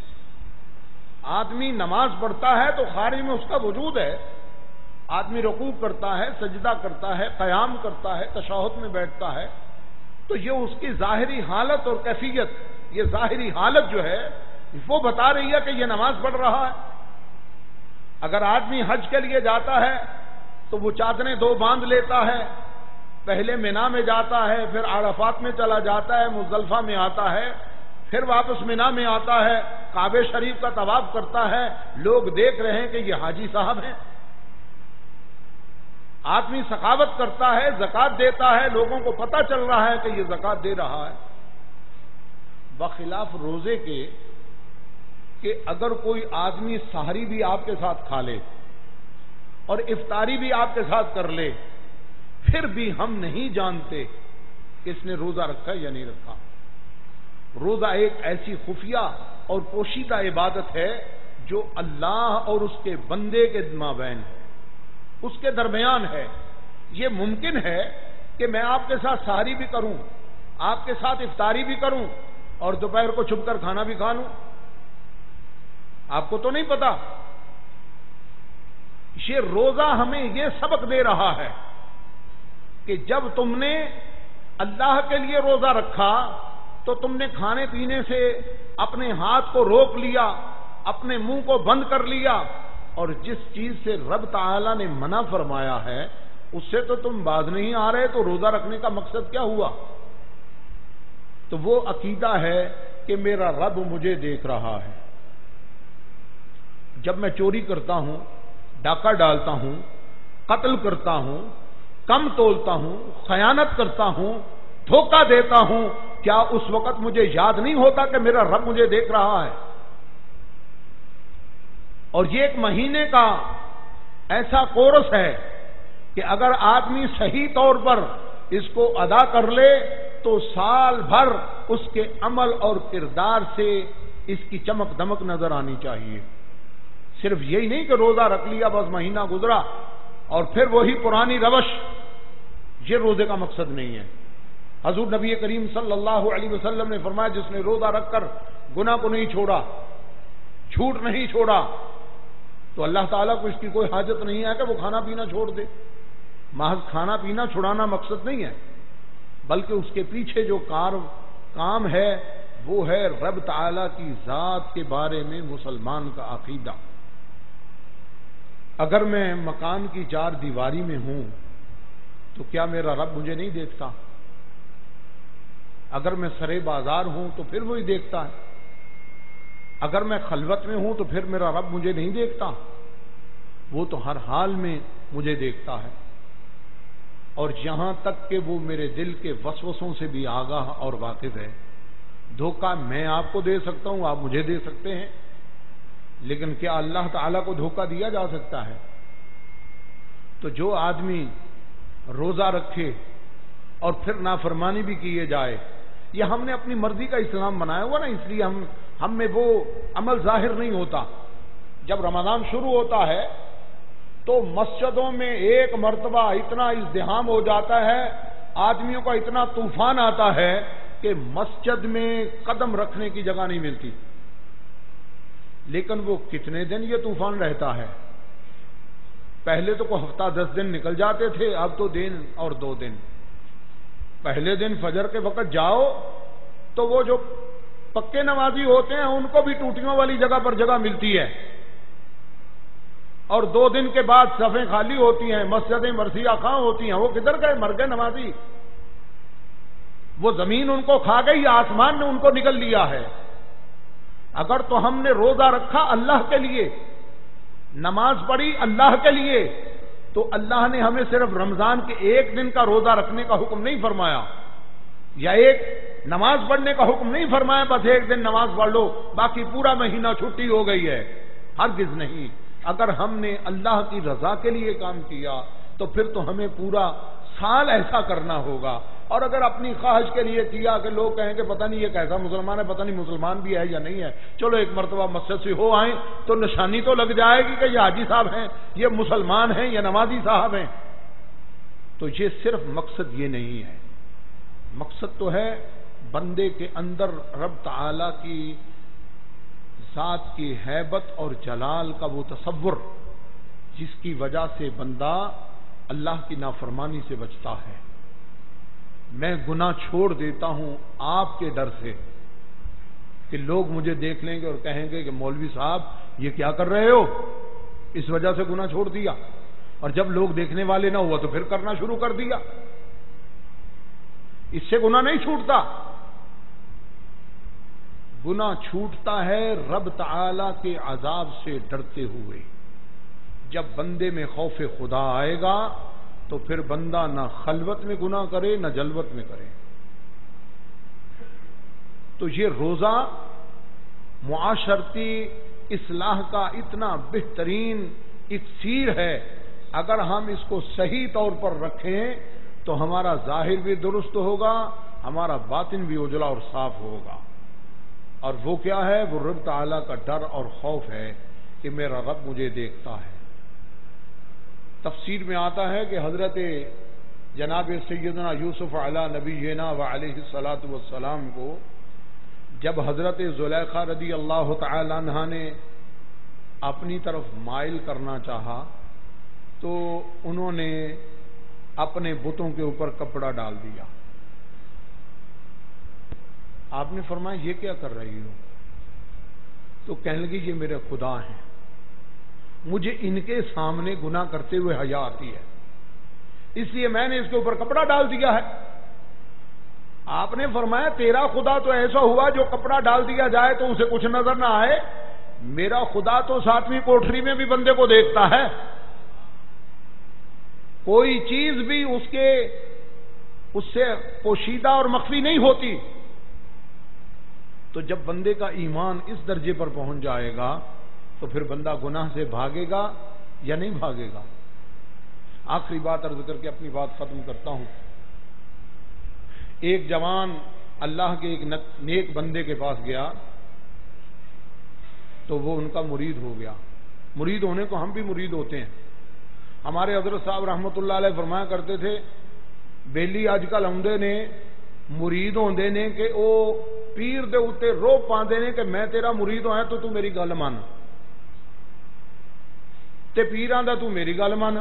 آدمی نماز پڑھتا ہے تو خارج میں اس کا وجود ہے. آدمی رکوع کرتا ہے، سجدہ کرتا ہے، قیام کرتا ہے، تشہد میں بیٹھتا ہے، تو یہ اس کی ظاہری حالت اور کیفیت، یہ ظاہری حالت جو ہے وہ بتا رہی ہے کہ یہ نماز پڑھ رہا ہے. اگر آدمی حج کے لیے جاتا ہے تو وہ چادریں دو باندھ لیتا ہے، پہلے مینا میں جاتا ہے، پھر عرفات میں چلا جاتا ہے، مزدلفہ میں آتا ہے، پھر واپس مینا میں آتا ہے، کعبہ شریف کا طواف کرتا ہے. لوگ دیکھ رہے ہیں کہ یہ حاجی صاحب ہیں. آدمی سخاوت کرتا ہے، زکات دیتا ہے، لوگوں کو پتہ چل رہا ہے کہ یہ زکات دے رہا ہے. بخلاف روزے کے کہ اگر کوئی آدمی سحری بھی آپ کے ساتھ کھا لے اور افطاری بھی آپ کے ساتھ کر لے، پھر بھی ہم نہیں جانتے کہ اس نے روزہ رکھا یا نہیں رکھا۔ روزہ ایک ایسی خفیہ اور پوشیدہ عبادت ہے جو اللہ اور اس کے بندے کے مابین ہے، اس کے درمیان ہے۔ یہ ممکن ہے کہ میں آپ کے ساتھ سحری بھی کروں، آپ کے ساتھ افطاری بھی کروں اور دوپہر کو چھپ کر کھانا بھی کھا لوں، آپ کو تو نہیں پتا۔ یہ روزہ ہمیں یہ سبق دے رہا ہے کہ جب تم نے اللہ کے لیے روزہ رکھا تو تم نے کھانے پینے سے اپنے ہاتھ کو روک لیا، اپنے منہ کو بند کر لیا، اور جس چیز سے رب تعالی نے منع فرمایا ہے اس سے تو تم باز نہیں آ رہے، تو روزہ رکھنے کا مقصد کیا ہوا؟ تو وہ عقیدہ ہے کہ میرا رب مجھے دیکھ رہا ہے۔ جب میں چوری کرتا ہوں، ڈاکہ ڈالتا ہوں، قتل کرتا ہوں، کم تولتا ہوں، خیانت کرتا ہوں، دھوکہ دیتا ہوں، کیا اس وقت مجھے یاد نہیں ہوتا کہ میرا رب مجھے دیکھ رہا ہے؟ اور یہ ایک مہینے کا ایسا کورس ہے کہ اگر آدمی صحیح طور پر اس کو ادا کر لے تو سال بھر اس کے عمل اور کردار سے اس کی چمک دمک نظر آنی چاہیے۔ صرف یہی نہیں کہ روزہ رکھ لیا بس مہینہ گزرا اور پھر وہی پرانی روش، یہ روزے کا مقصد نہیں ہے۔ حضور نبی کریم صلی اللہ علیہ وسلم نے فرمایا جس نے روزہ رکھ کر گناہ کو نہیں چھوڑا، جھوٹ نہیں چھوڑا، تو اللہ تعالیٰ کو اس کی کوئی حاجت نہیں ہے کہ وہ کھانا پینا چھوڑ دے۔ محض کھانا پینا چھڑانا مقصد نہیں ہے، بلکہ اس کے پیچھے جو کام ہے وہ ہے رب تعالیٰ کی ذات کے بارے میں مسلمان کا عقیدہ۔ اگر میں مکان کی چار دیواری میں ہوں تو کیا میرا رب مجھے نہیں دیکھتا؟ اگر میں سرے بازار ہوں تو پھر وہی دیکھتا ہے۔ اگر میں خلوت میں ہوں تو پھر میرا رب مجھے نہیں دیکھتا؟ وہ تو ہر حال میں مجھے دیکھتا ہے، اور یہاں تک کہ وہ میرے دل کے وسوسوں سے بھی آگاہ اور واقف ہے۔ دھوکہ میں آپ کو دے سکتا ہوں، آپ مجھے دے سکتے ہیں، لیکن کیا اللہ تعالیٰ کو دھوکہ دیا جا سکتا ہے؟ تو جو آدمی روزہ رکھے اور پھر نافرمانی بھی کیے جائے، یہ ہم نے اپنی مرضی کا اسلام بنایا ہوا نا، اس لیے ہم میں وہ عمل ظاہر نہیں ہوتا۔ جب رمضان شروع ہوتا ہے تو مسجدوں میں ایک مرتبہ اتنا ازدحام ہو جاتا ہے، آدمیوں کا اتنا طوفان آتا ہے کہ مسجد میں قدم رکھنے کی جگہ نہیں ملتی۔ لیکن وہ کتنے دن یہ طوفان رہتا ہے؟ پہلے تو کوئی ہفتہ 10 دن نکل جاتے تھے، اب تو دن اور 2 دن۔ پہلے دن فجر کے وقت جاؤ تو وہ جو پکے نمازی ہوتے ہیں ان کو بھی ٹوٹیوں والی جگہ پر جگہ ملتی ہے، اور 2 دن کے بعد صفیں خالی ہوتی ہیں، مسجدیں مرثیہ خواہ ہوتی ہیں۔ وہ کدھر گئے؟ مر گئے نمازی، وہ زمین ان کو کھا گئی، آسمان نے ان کو نگل لیا ہے۔ اگر تو ہم نے روزہ رکھا اللہ کے لیے، نماز پڑھی اللہ کے لیے، تو اللہ نے ہمیں صرف رمضان کے 1 دن کا روزہ رکھنے کا حکم نہیں فرمایا، یا ایک نماز پڑھنے کا حکم نہیں فرمایا بس 1 دن نماز پڑھ لو باقی پورا مہینہ چھٹی ہو گئی ہے، ہرگز نہیں۔ اگر ہم نے اللہ کی رضا کے لیے کام کیا تو پھر تو ہمیں پورا سال ایسا کرنا ہوگا، اور اگر اپنی خواہش کے لیے کیا کہ لوگ کہیں کہ پتہ نہیں یہ کیسا مسلمان ہے، پتہ نہیں مسلمان بھی ہے یا نہیں ہے، چلو ایک مرتبہ مسجد سے ہو آئیں تو نشانی تو لگ جائے گی کہ یہ حاجی صاحب ہیں، یہ مسلمان ہیں، یہ نمازی صاحب ہیں۔ تو یہ صرف مقصد یہ نہیں ہے، مقصد تو ہے بندے کے اندر رب تعالی کی ذات کی ہیبت اور جلال کا وہ تصور جس کی وجہ سے بندہ اللہ کی نافرمانی سے بچتا ہے۔ میں گناہ چھوڑ دیتا ہوں آپ کے ڈر سے کہ لوگ مجھے دیکھ لیں گے اور کہیں گے کہ مولوی صاحب یہ کیا کر رہے ہو، اس وجہ سے گناہ چھوڑ دیا، اور جب لوگ دیکھنے والے نہ ہوا تو پھر کرنا شروع کر دیا۔ اس سے گناہ نہیں چھوٹتا، گناہ چھوٹتا ہے رب تعالی کے عذاب سے ڈرتے ہوئے۔ جب بندے میں خوف خدا آئے گا تو پھر بندہ نہ خلوت میں گناہ کرے نہ جلوت میں کرے۔ تو یہ روزہ معاشرتی اصلاح کا اتنا بہترین اکسیر ہے، اگر ہم اس کو صحیح طور پر رکھیں تو ہمارا ظاہر بھی درست ہوگا، ہمارا باطن بھی اجلا اور صاف ہوگا. اور وہ کیا ہے؟ وہ رب تعالیٰ کا ڈر اور خوف ہے کہ میرا رب مجھے دیکھتا ہے. تفسیر میں آتا ہے کہ حضرت جناب سیدنا یوسف علی نبینا و علیہ الصلاۃ والسلام کو جب حضرت زلیخا رضی اللہ تعالی عنہا نے اپنی طرف مائل کرنا چاہا تو انہوں نے اپنے بتوں کے اوپر کپڑا ڈال دیا. آپ نے فرمایا یہ کیا کر رہی ہو؟ تو کہنے لگی یہ میرے خدا ہیں، مجھے ان کے سامنے گناہ کرتے ہوئے حیا آتی ہے، اس لیے میں نے اس کے اوپر کپڑا ڈال دیا ہے. آپ نے فرمایا تیرا خدا تو ایسا ہوا جو کپڑا ڈال دیا جائے تو اسے کچھ نظر نہ آئے، میرا خدا تو 7ویں کوٹری میں بھی بندے کو دیکھتا ہے، کوئی چیز بھی اس سے پوشیدہ اور مخفی نہیں ہوتی. تو جب بندے کا ایمان اس درجے پر پہنچ جائے گا تو پھر بندہ گناہ سے بھاگے گا یا نہیں بھاگے گا. آخری بات عرض کر کے اپنی بات ختم کرتا ہوں. ایک جوان اللہ کے ایک نیک بندے کے پاس گیا تو وہ ان کا مرید ہو گیا. مرید ہونے کو ہم بھی مرید ہوتے ہیں. ہمارے حضرت صاحب رحمۃ اللہ علیہ فرمایا کرتے تھے بیلی اج کل آدھے نے مرید ہوندے نے کہ وہ پیر دے اوتے روپ پاندے نے کہ میں تیرا مرید ہوا تو تو میری گل من، تے پیراں دا تو میری گل من.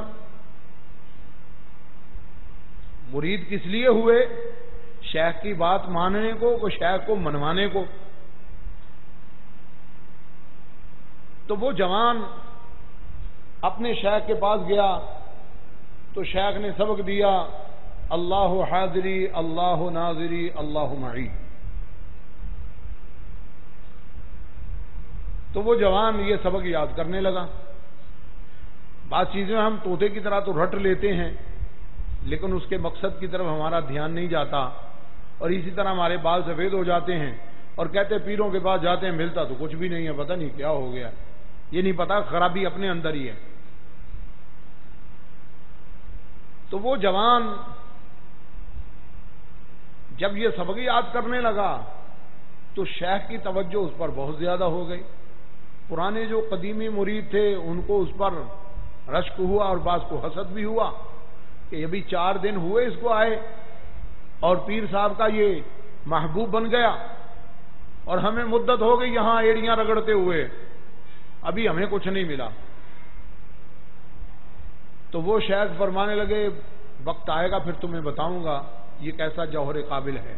مرید کس لیے ہوئے؟ شیخ کی بات ماننے کو شیخ کو منوانے کو. تو وہ جوان اپنے شیخ کے پاس گیا تو شیخ نے سبق دیا اللہ حاضری اللہ ناظری اللہ معی. تو وہ جوان یہ سبق یاد کرنے لگا. بعض چیزیں ہم طوطے کی طرح تو رٹ لیتے ہیں لیکن اس کے مقصد کی طرف ہمارا دھیان نہیں جاتا، اور اسی طرح ہمارے بال سفید ہو جاتے ہیں اور کہتے پیروں کے پاس جاتے ہیں ملتا تو کچھ بھی نہیں ہے، پتہ نہیں کیا ہو گیا، یہ نہیں پتا خرابی اپنے اندر ہی ہے. تو وہ جوان جب یہ سبق یاد کرنے لگا تو شیخ کی توجہ اس پر بہت زیادہ ہو گئی. پرانے جو قدیمی مرید تھے ان کو اس پر رشک ہوا اور بعض کو حسد بھی ہوا کہ ابھی 4 دن ہوئے اس کو آئے اور پیر صاحب کا یہ محبوب بن گیا اور ہمیں مدت ہو گئی یہاں ایڑیاں رگڑتے ہوئے، ابھی ہمیں کچھ نہیں ملا. تو وہ شیخ فرمانے لگے وقت آئے گا پھر تمہیں بتاؤں گا یہ کیسا جوہر قابل ہے.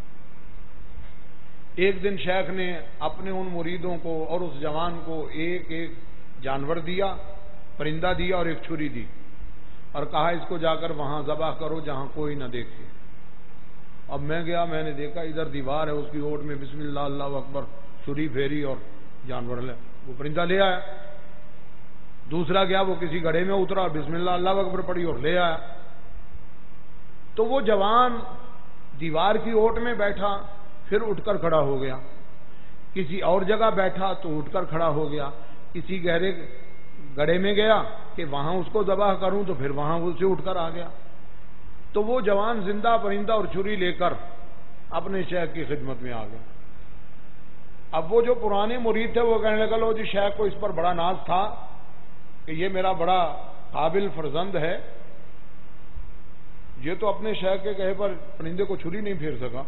ایک دن شیخ نے اپنے ان مریدوں کو اور اس جوان کو ایک ایک جانور دیا، پرندہ دیا اور ایک چھری دی اور کہا اس کو جا کر وہاں ذبح کرو جہاں کوئی نہ دیکھے. اب میں گیا، میں نے دیکھا ادھر دیوار ہے اس کی اوٹ میں بسم اللہ اللہ اکبر چھری پھیری اور جانور وہ پرندہ لے آیا. دوسرا گیا وہ کسی گڑھے میں اترا بسم اللہ اللہ اکبر پڑھی اور لے آیا. تو وہ جوان دیوار کی اوٹ میں بیٹھا پھر اٹھ کر کھڑا ہو گیا، کسی اور جگہ بیٹھا تو اٹھ کر کھڑا ہو گیا، کسی گہرے گڑھے میں گیا کہ وہاں اس کو ذبح کروں تو پھر وہاں سے اٹھ کر آ گیا. تو وہ جوان زندہ پرندہ اور چھری لے کر اپنے شیخ کی خدمت میں آ گیا. اب وہ جو پرانے مرید تھے وہ کہنے لگا لو جی شیخ کو اس پر بڑا ناز تھا کہ یہ میرا بڑا قابل فرزند ہے، یہ تو اپنے شیخ کے کہے پر پرندے کو چھری نہیں پھیر سکا.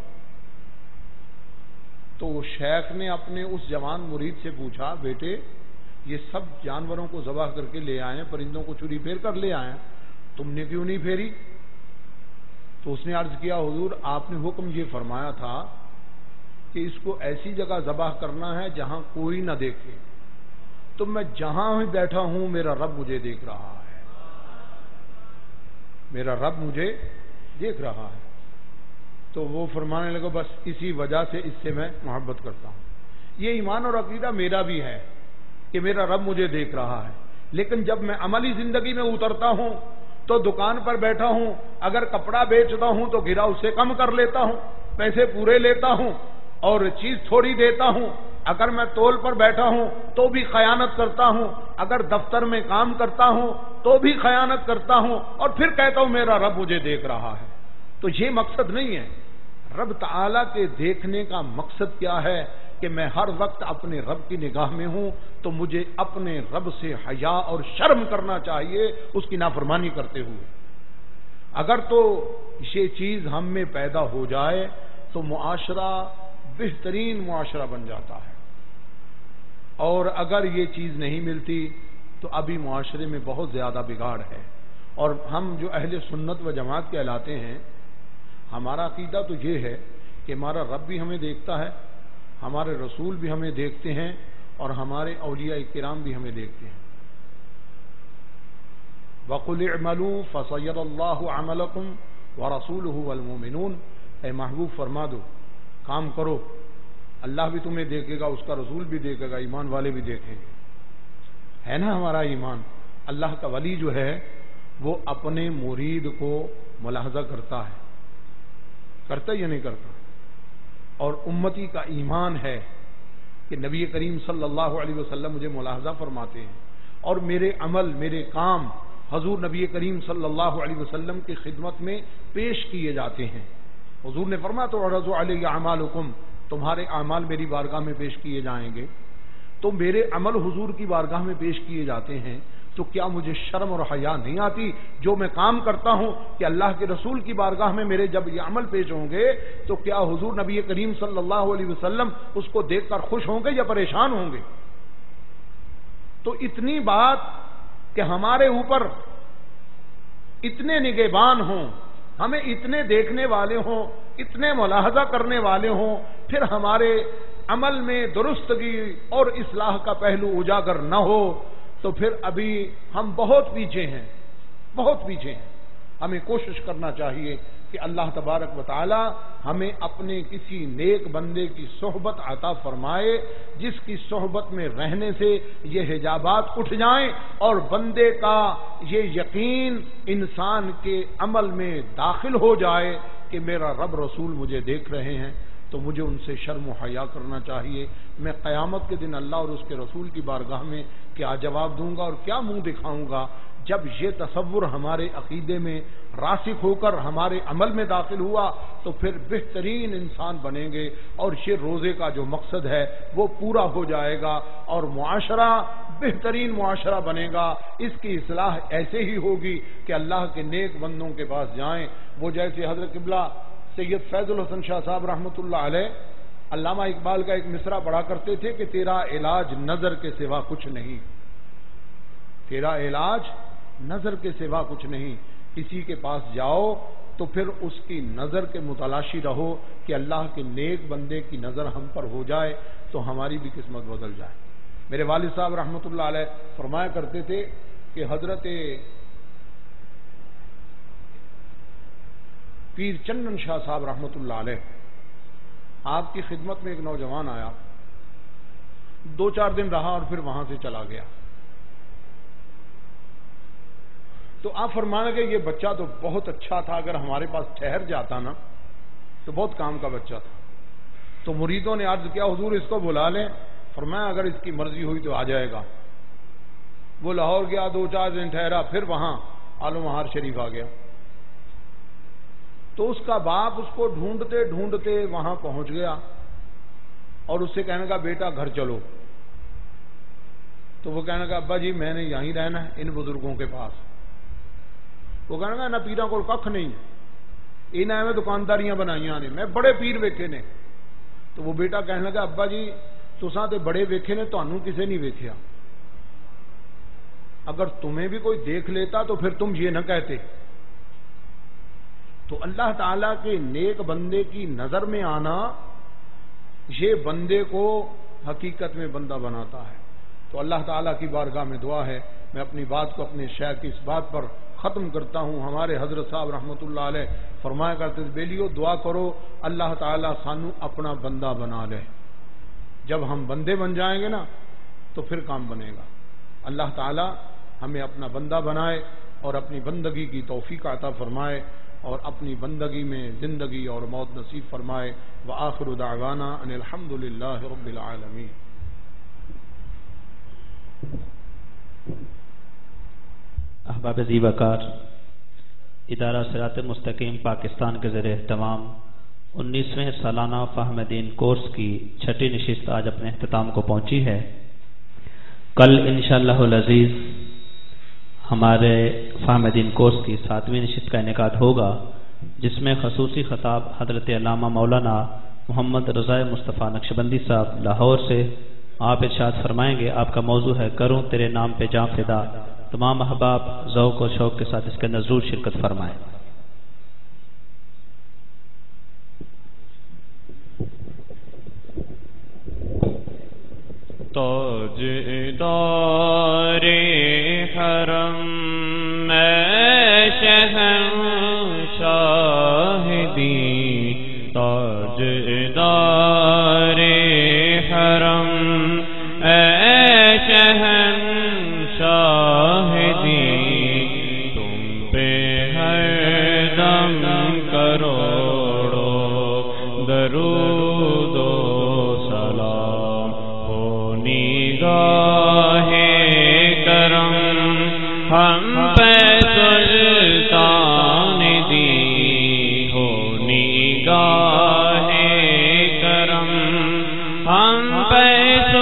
تو وہ شیخ نے اپنے اس جوان مرید سے پوچھا بیٹے یہ سب جانوروں کو ذبح کر کے لے آئے ہیں، پرندوں کو چھری پھیر کر لے آئے ہیں، تم نے کیوں نہیں پھیری؟ تو اس نے عرض کیا حضور آپ نے حکم یہ فرمایا تھا کہ اس کو ایسی جگہ ذبح کرنا ہے جہاں کوئی نہ دیکھے، تو میں جہاں ہی بیٹھا ہوں میرا رب مجھے دیکھ رہا ہے، میرا رب مجھے دیکھ رہا ہے. تو وہ فرمانے لگا بس اسی وجہ سے اس سے میں محبت کرتا ہوں. یہ ایمان اور عقیدہ میرا بھی ہے کہ میرا رب مجھے دیکھ رہا ہے، لیکن جب میں عملی زندگی میں اترتا ہوں تو دکان پر بیٹھا ہوں، اگر کپڑا بیچتا ہوں تو گرا اس سے کم کر لیتا ہوں، پیسے پورے لیتا ہوں اور چیز تھوڑی دیتا ہوں. اگر میں تول پر بیٹھا ہوں تو بھی خیانت کرتا ہوں، اگر دفتر میں کام کرتا ہوں تو بھی خیانت کرتا ہوں، اور پھر کہتا ہوں میرا رب مجھے دیکھ رہا ہے۔ تو یہ مقصد نہیں ہے۔ رب تعالیٰ کے دیکھنے کا مقصد کیا ہے کہ میں ہر وقت اپنے رب کی نگاہ میں ہوں، تو مجھے اپنے رب سے حیا اور شرم کرنا چاہیے اس کی نافرمانی کرتے ہوئے۔ اگر تو یہ چیز ہم میں پیدا ہو جائے تو معاشرہ بہترین معاشرہ بن جاتا ہے، اور اگر یہ چیز نہیں ملتی تو ابھی معاشرے میں بہت زیادہ بگاڑ ہے۔ اور ہم جو اہل سنت و جماعت کہلاتے ہیں، ہمارا عقیدہ تو یہ ہے کہ ہمارا رب بھی ہمیں دیکھتا ہے، ہمارے رسول بھی ہمیں دیکھتے ہیں، اور ہمارے اولیاء کرام بھی ہمیں دیکھتے ہیں۔ وَقُلِ اعْمَلُوا فَسَيَرَى اللَّهُ عَمَلَكُمْ وَرَسُولُهُ وَالْمُؤْمِنُونَ، اے محبوب فرما دو، کام کرو، اللہ بھی تمہیں دیکھے گا، اس کا رسول بھی دیکھے گا، ایمان والے بھی دیکھیں گے۔ ہے نا ہمارا ایمان؟ اللہ کا ولی جو ہے وہ اپنے مرید کو ملاحظہ کرتا ہے، کرتا یا نہیں کرتا؟ اور امتی کا ایمان ہے کہ نبی کریم صلی اللہ علیہ وسلم مجھے ملاحظہ فرماتے ہیں، اور میرے عمل، میرے کام حضور نبی کریم صلی اللہ علیہ وسلم کی خدمت میں پیش کیے جاتے ہیں۔ حضور نے فرمایا تو عرض علیہ اعمالکم، تمہارے اعمال میری بارگاہ میں پیش کیے جائیں گے۔ تو میرے عمل حضور کی بارگاہ میں پیش کیے جاتے ہیں، تو کیا مجھے شرم اور حیا نہیں آتی جو میں کام کرتا ہوں کہ اللہ کے رسول کی بارگاہ میں میرے جب یہ عمل پیش ہوں گے تو کیا حضور نبی کریم صلی اللہ علیہ وسلم اس کو دیکھ کر خوش ہوں گے یا پریشان ہوں گے؟ تو اتنی بات کہ ہمارے اوپر اتنے نگہبان ہوں، ہمیں اتنے دیکھنے والے ہوں، اتنے ملاحظہ کرنے والے ہوں، پھر ہمارے عمل میں درستگی اور اصلاح کا پہلو اجاگر نہ ہو، تو پھر ابھی ہم بہت پیچھے ہیں، بہت پیچھے ہیں۔ ہمیں کوشش کرنا چاہیے کہ اللہ تبارک و تعالی ہمیں اپنے کسی نیک بندے کی صحبت عطا فرمائے، جس کی صحبت میں رہنے سے یہ حجابات اٹھ جائیں اور بندے کا یہ یقین انسان کے عمل میں داخل ہو جائے کہ میرا رب رسول مجھے دیکھ رہے ہیں، تو مجھے ان سے شرم و حیا کرنا چاہیے۔ میں قیامت کے دن اللہ اور اس کے رسول کی بارگاہ میں کیا جواب دوں گا اور کیا منہ دکھاؤں گا؟ جب یہ تصور ہمارے عقیدے میں راسخ ہو کر ہمارے عمل میں داخل ہوا تو پھر بہترین انسان بنیں گے، اور یہ روزے کا جو مقصد ہے وہ پورا ہو جائے گا، اور معاشرہ بہترین معاشرہ بنے گا۔ اس کی اصلاح ایسے ہی ہوگی کہ اللہ کے نیک بندوں کے پاس جائیں، وہ جیسے حضرت قبلہ سید فیض الحسن شاہ صاحب رحمۃ اللہ علیہ علامہ اقبال کا ایک مصرع پڑھا کرتے تھے کہ تیرا علاج نظر کے سوا کچھ نہیں، تیرا علاج نظر کے سوا کچھ نہیں۔ کسی کے پاس جاؤ تو پھر اس کی نظر کے متلاشی رہو کہ اللہ کے نیک بندے کی نظر ہم پر ہو جائے تو ہماری بھی قسمت بدل جائے۔ میرے والد صاحب رحمۃ اللہ علیہ فرمایا کرتے تھے کہ حضرت پیر چندن شاہ صاحب رحمۃ اللہ علیہ آپ کی خدمت میں ایک نوجوان آیا، 2-4 دن رہا اور پھر وہاں سے چلا گیا۔ تو آپ فرمانے کہ یہ بچہ تو بہت اچھا تھا، اگر ہمارے پاس ٹھہر جاتا نا تو بہت کام کا بچہ تھا۔ تو مریدوں نے عرض کیا حضور اس کو بلا لیں، فرمایا اگر اس کی مرضی ہوئی تو آ جائے گا۔ وہ لاہور گیا، 2-4 دن ٹھہرا، پھر وہاں عالم بہار شریف آ گیا۔ تو اس کا باپ اس کو ڈھونڈتے ڈھونڈتے وہاں پہنچ گیا اور اس سے کہنے کا بیٹا گھر چلو۔ تو وہ کہنے کا ابا جی میں نے یہیں رہنا ہے ان بزرگوں کے پاس۔ وہ کہنے کا نہ پیرا کو کھ نہیں، انہیں میں دکانداریاں بنائیاں نے، میں بڑے پیر ویکھے نے۔ تو وہ بیٹا کہنے لگا ابا جی تساں تے بڑے ویکھے نے، تانوں کسے نہیں ویکھیا، اگر تمہیں بھی کوئی دیکھ لیتا تو پھر تم یہ نہ کہتے۔ تو اللہ تعالیٰ کے نیک بندے کی نظر میں آنا یہ بندے کو حقیقت میں بندہ بناتا ہے۔ تو اللہ تعالیٰ کی بارگاہ میں دعا ہے، میں اپنی بات کو اپنے شیخ کی اس بات پر ختم کرتا ہوں۔ ہمارے حضرت صاحب رحمۃ اللہ علیہ فرمایا کرتے تھے بیلیو دعا کرو اللہ تعالیٰ سانو اپنا بندہ بنا لے۔ جب ہم بندے بن جائیں گے نا تو پھر کام بنے گا۔ اللہ تعالیٰ ہمیں اپنا بندہ بنائے اور اپنی بندگی کی توفیق عطا فرمائے۔ اور اپنی بندگی میں زندگی اور موت نصیب فرمائے. وآخر دعوانا ان الحمد للہ رب العالمین. احباب ذی وقار، ادارہ صراط مستقیم پاکستان کے زیر اہتمام 19ویں سالانہ فہم دین کورس کی 6ٹھی نشست آج اپنے اختتام کو پہنچی ہے. کل انشاءاللہ العزیز ہمارے فہم دین کورس کی 7ویں نشست کا انعقاد ہوگا، جس میں خصوصی خطاب حضرت علامہ مولانا محمد رضا مصطفیٰ نقشبندی صاحب لاہور سے آپ ارشاد فرمائیں گے. آپ کا موضوع ہے کروں تیرے نام پہ جاں فدا. تمام احباب ذوق و شوق کے ساتھ اس کے اندر ضرور شرکت فرمائیں. تاجدار حرم میں شہنشاہ دی، تاجدار حرم اے شہنشاہ دی، تم پہ ہر دم کروڑوں درود و سلام ہو نگاہ کرم ہم پہ سلطان دی، ہو نگاہ کرم ہم پہ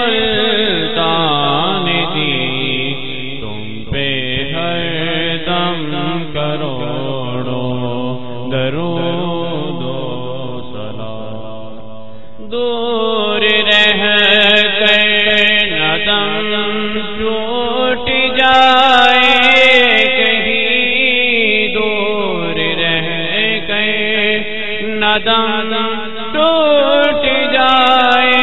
سلطان دی، تم پہ ہر دم کروڑوں درود و سلام. دور رہ کر ندم ٹوٹ جائے کہیں، دور رہ کر ندم ٹوٹ جائے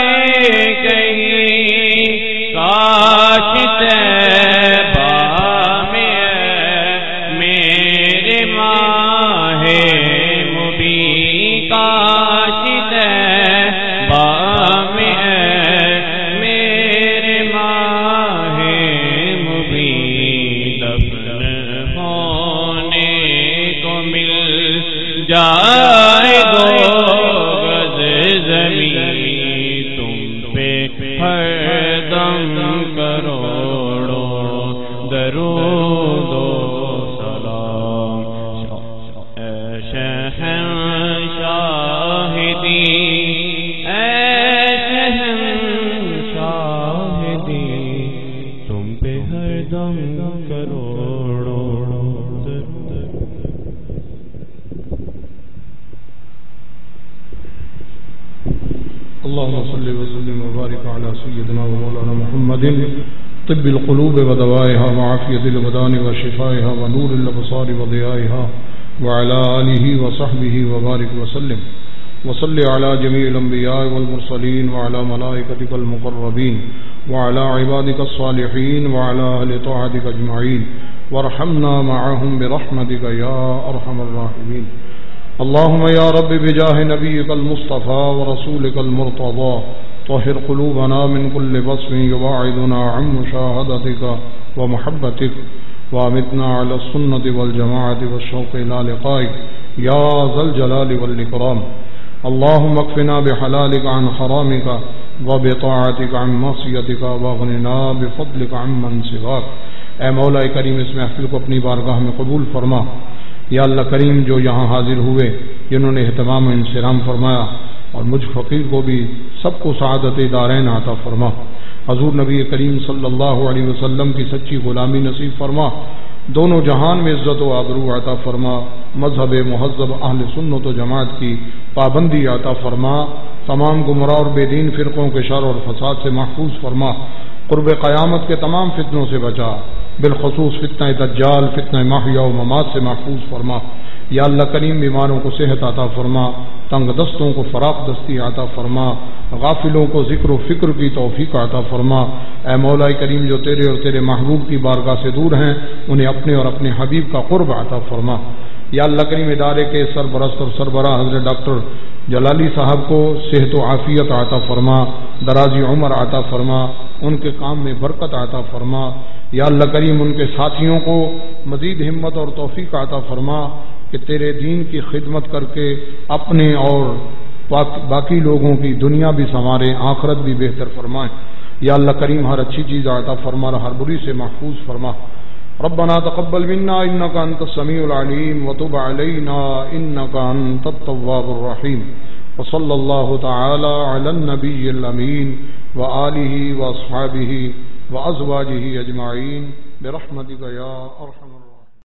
کہیں، کاش طیبہ میں میرے ماہ مبین، کاش طیبہ میں میرے ماہ مبین، دفن ہونے کو مل جائے دو گز زمین، تم پہ ہر دم کروڑوں درود و سلام. اے شہنشاہ دی، اے شہنشاہ دی، تم پہ ہر دم کروڑوں درود. اللهم صل وسلم وبارك على سيدنا ومولانا محمد طب القلوب ودوائها وعافية الأبدان وشفائها ونور الأبصار وضيائها وعلى آله وصحبه وبارك وسلم. وصل على جميع الأنبياء والمرسلين وعلى ملائكتك المقربين وعلى عبادك الصالحين وعلى أهل طاعتك أجمعين وارحمنا معهم برحمتك يا أرحم الراحمين. اللهم يا رب بجاه نبيك المصطفى ورسولك المرتضى طهر قلوبنا من كل وصف يباعدنا عن مشاهدتك ومحبتك، وامتنا على السنة والجماعة والشوق إلى لقائك يا ذا الجلال والإكرام. اللهم اكفنا بحلالك عن حرامك وبطاعتك عن معصيتك واغننا بفضلك عمن سواك. اے مولا کریم، اس محفل کو اپنی بارگاہ میں قبول فرما. یا اللہ کریم، جو یہاں حاضر ہوئے، جنہوں نے اہتمام و انصرام فرمایا، اور مجھ فقیر کو بھی سب کو سعادت دارین عطا فرما. حضور نبی کریم صلی اللہ علیہ وسلم کی سچی غلامی نصیب فرما. دونوں جہان میں عزت و آبرو عطا فرما. مذہب مہذب اہل سنت و جماعت کی پابندی عطا فرما. تمام گمراہ اور بے دین فرقوں کے شر اور فساد سے محفوظ فرما. قرب قیامت کے تمام فتنوں سے بچا، بالخصوص فتنہ دجال، فتنہ محیا و ممات سے محفوظ فرما. یا اللہ کریم، بیماروں کو صحت عطا فرما، تنگ دستوں کو فراخ دستی عطا فرما، غافلوں کو ذکر و فکر کی توفیق عطا فرما. اے مولا کریم، جو تیرے اور تیرے محبوب کی بارگاہ سے دور ہیں، انہیں اپنے اور اپنے حبیب کا قرب عطا فرما. یا اللہ کریم، ادارے کے سرپرست اور سربراہ حضرت ڈاکٹر جلالی صاحب کو صحت و عافیت عطا فرما، درازی عمر عطا فرما، ان کے کام میں برکت عطا فرما. یا اللہ کریم، ان کے ساتھیوں کو مزید ہمت اور توفیق عطا فرما کہ تیرے دین کی خدمت کر کے اپنے اور باقی لوگوں کی دنیا بھی سنوارے، آخرت بھی بہتر فرمائے۔ یا اللہ کریم ہر اچھی چیز عطا فرما، ہر بری سے محفوظ فرما۔ ربنا تقبل منا انك انت السميع العليم وتب علينا انك انت التواب الرحيم، وصلى الله تعالى على النبي الامين وآله واصحابه وازواجه اجمعين برحمتك يا ارحم الراحمين۔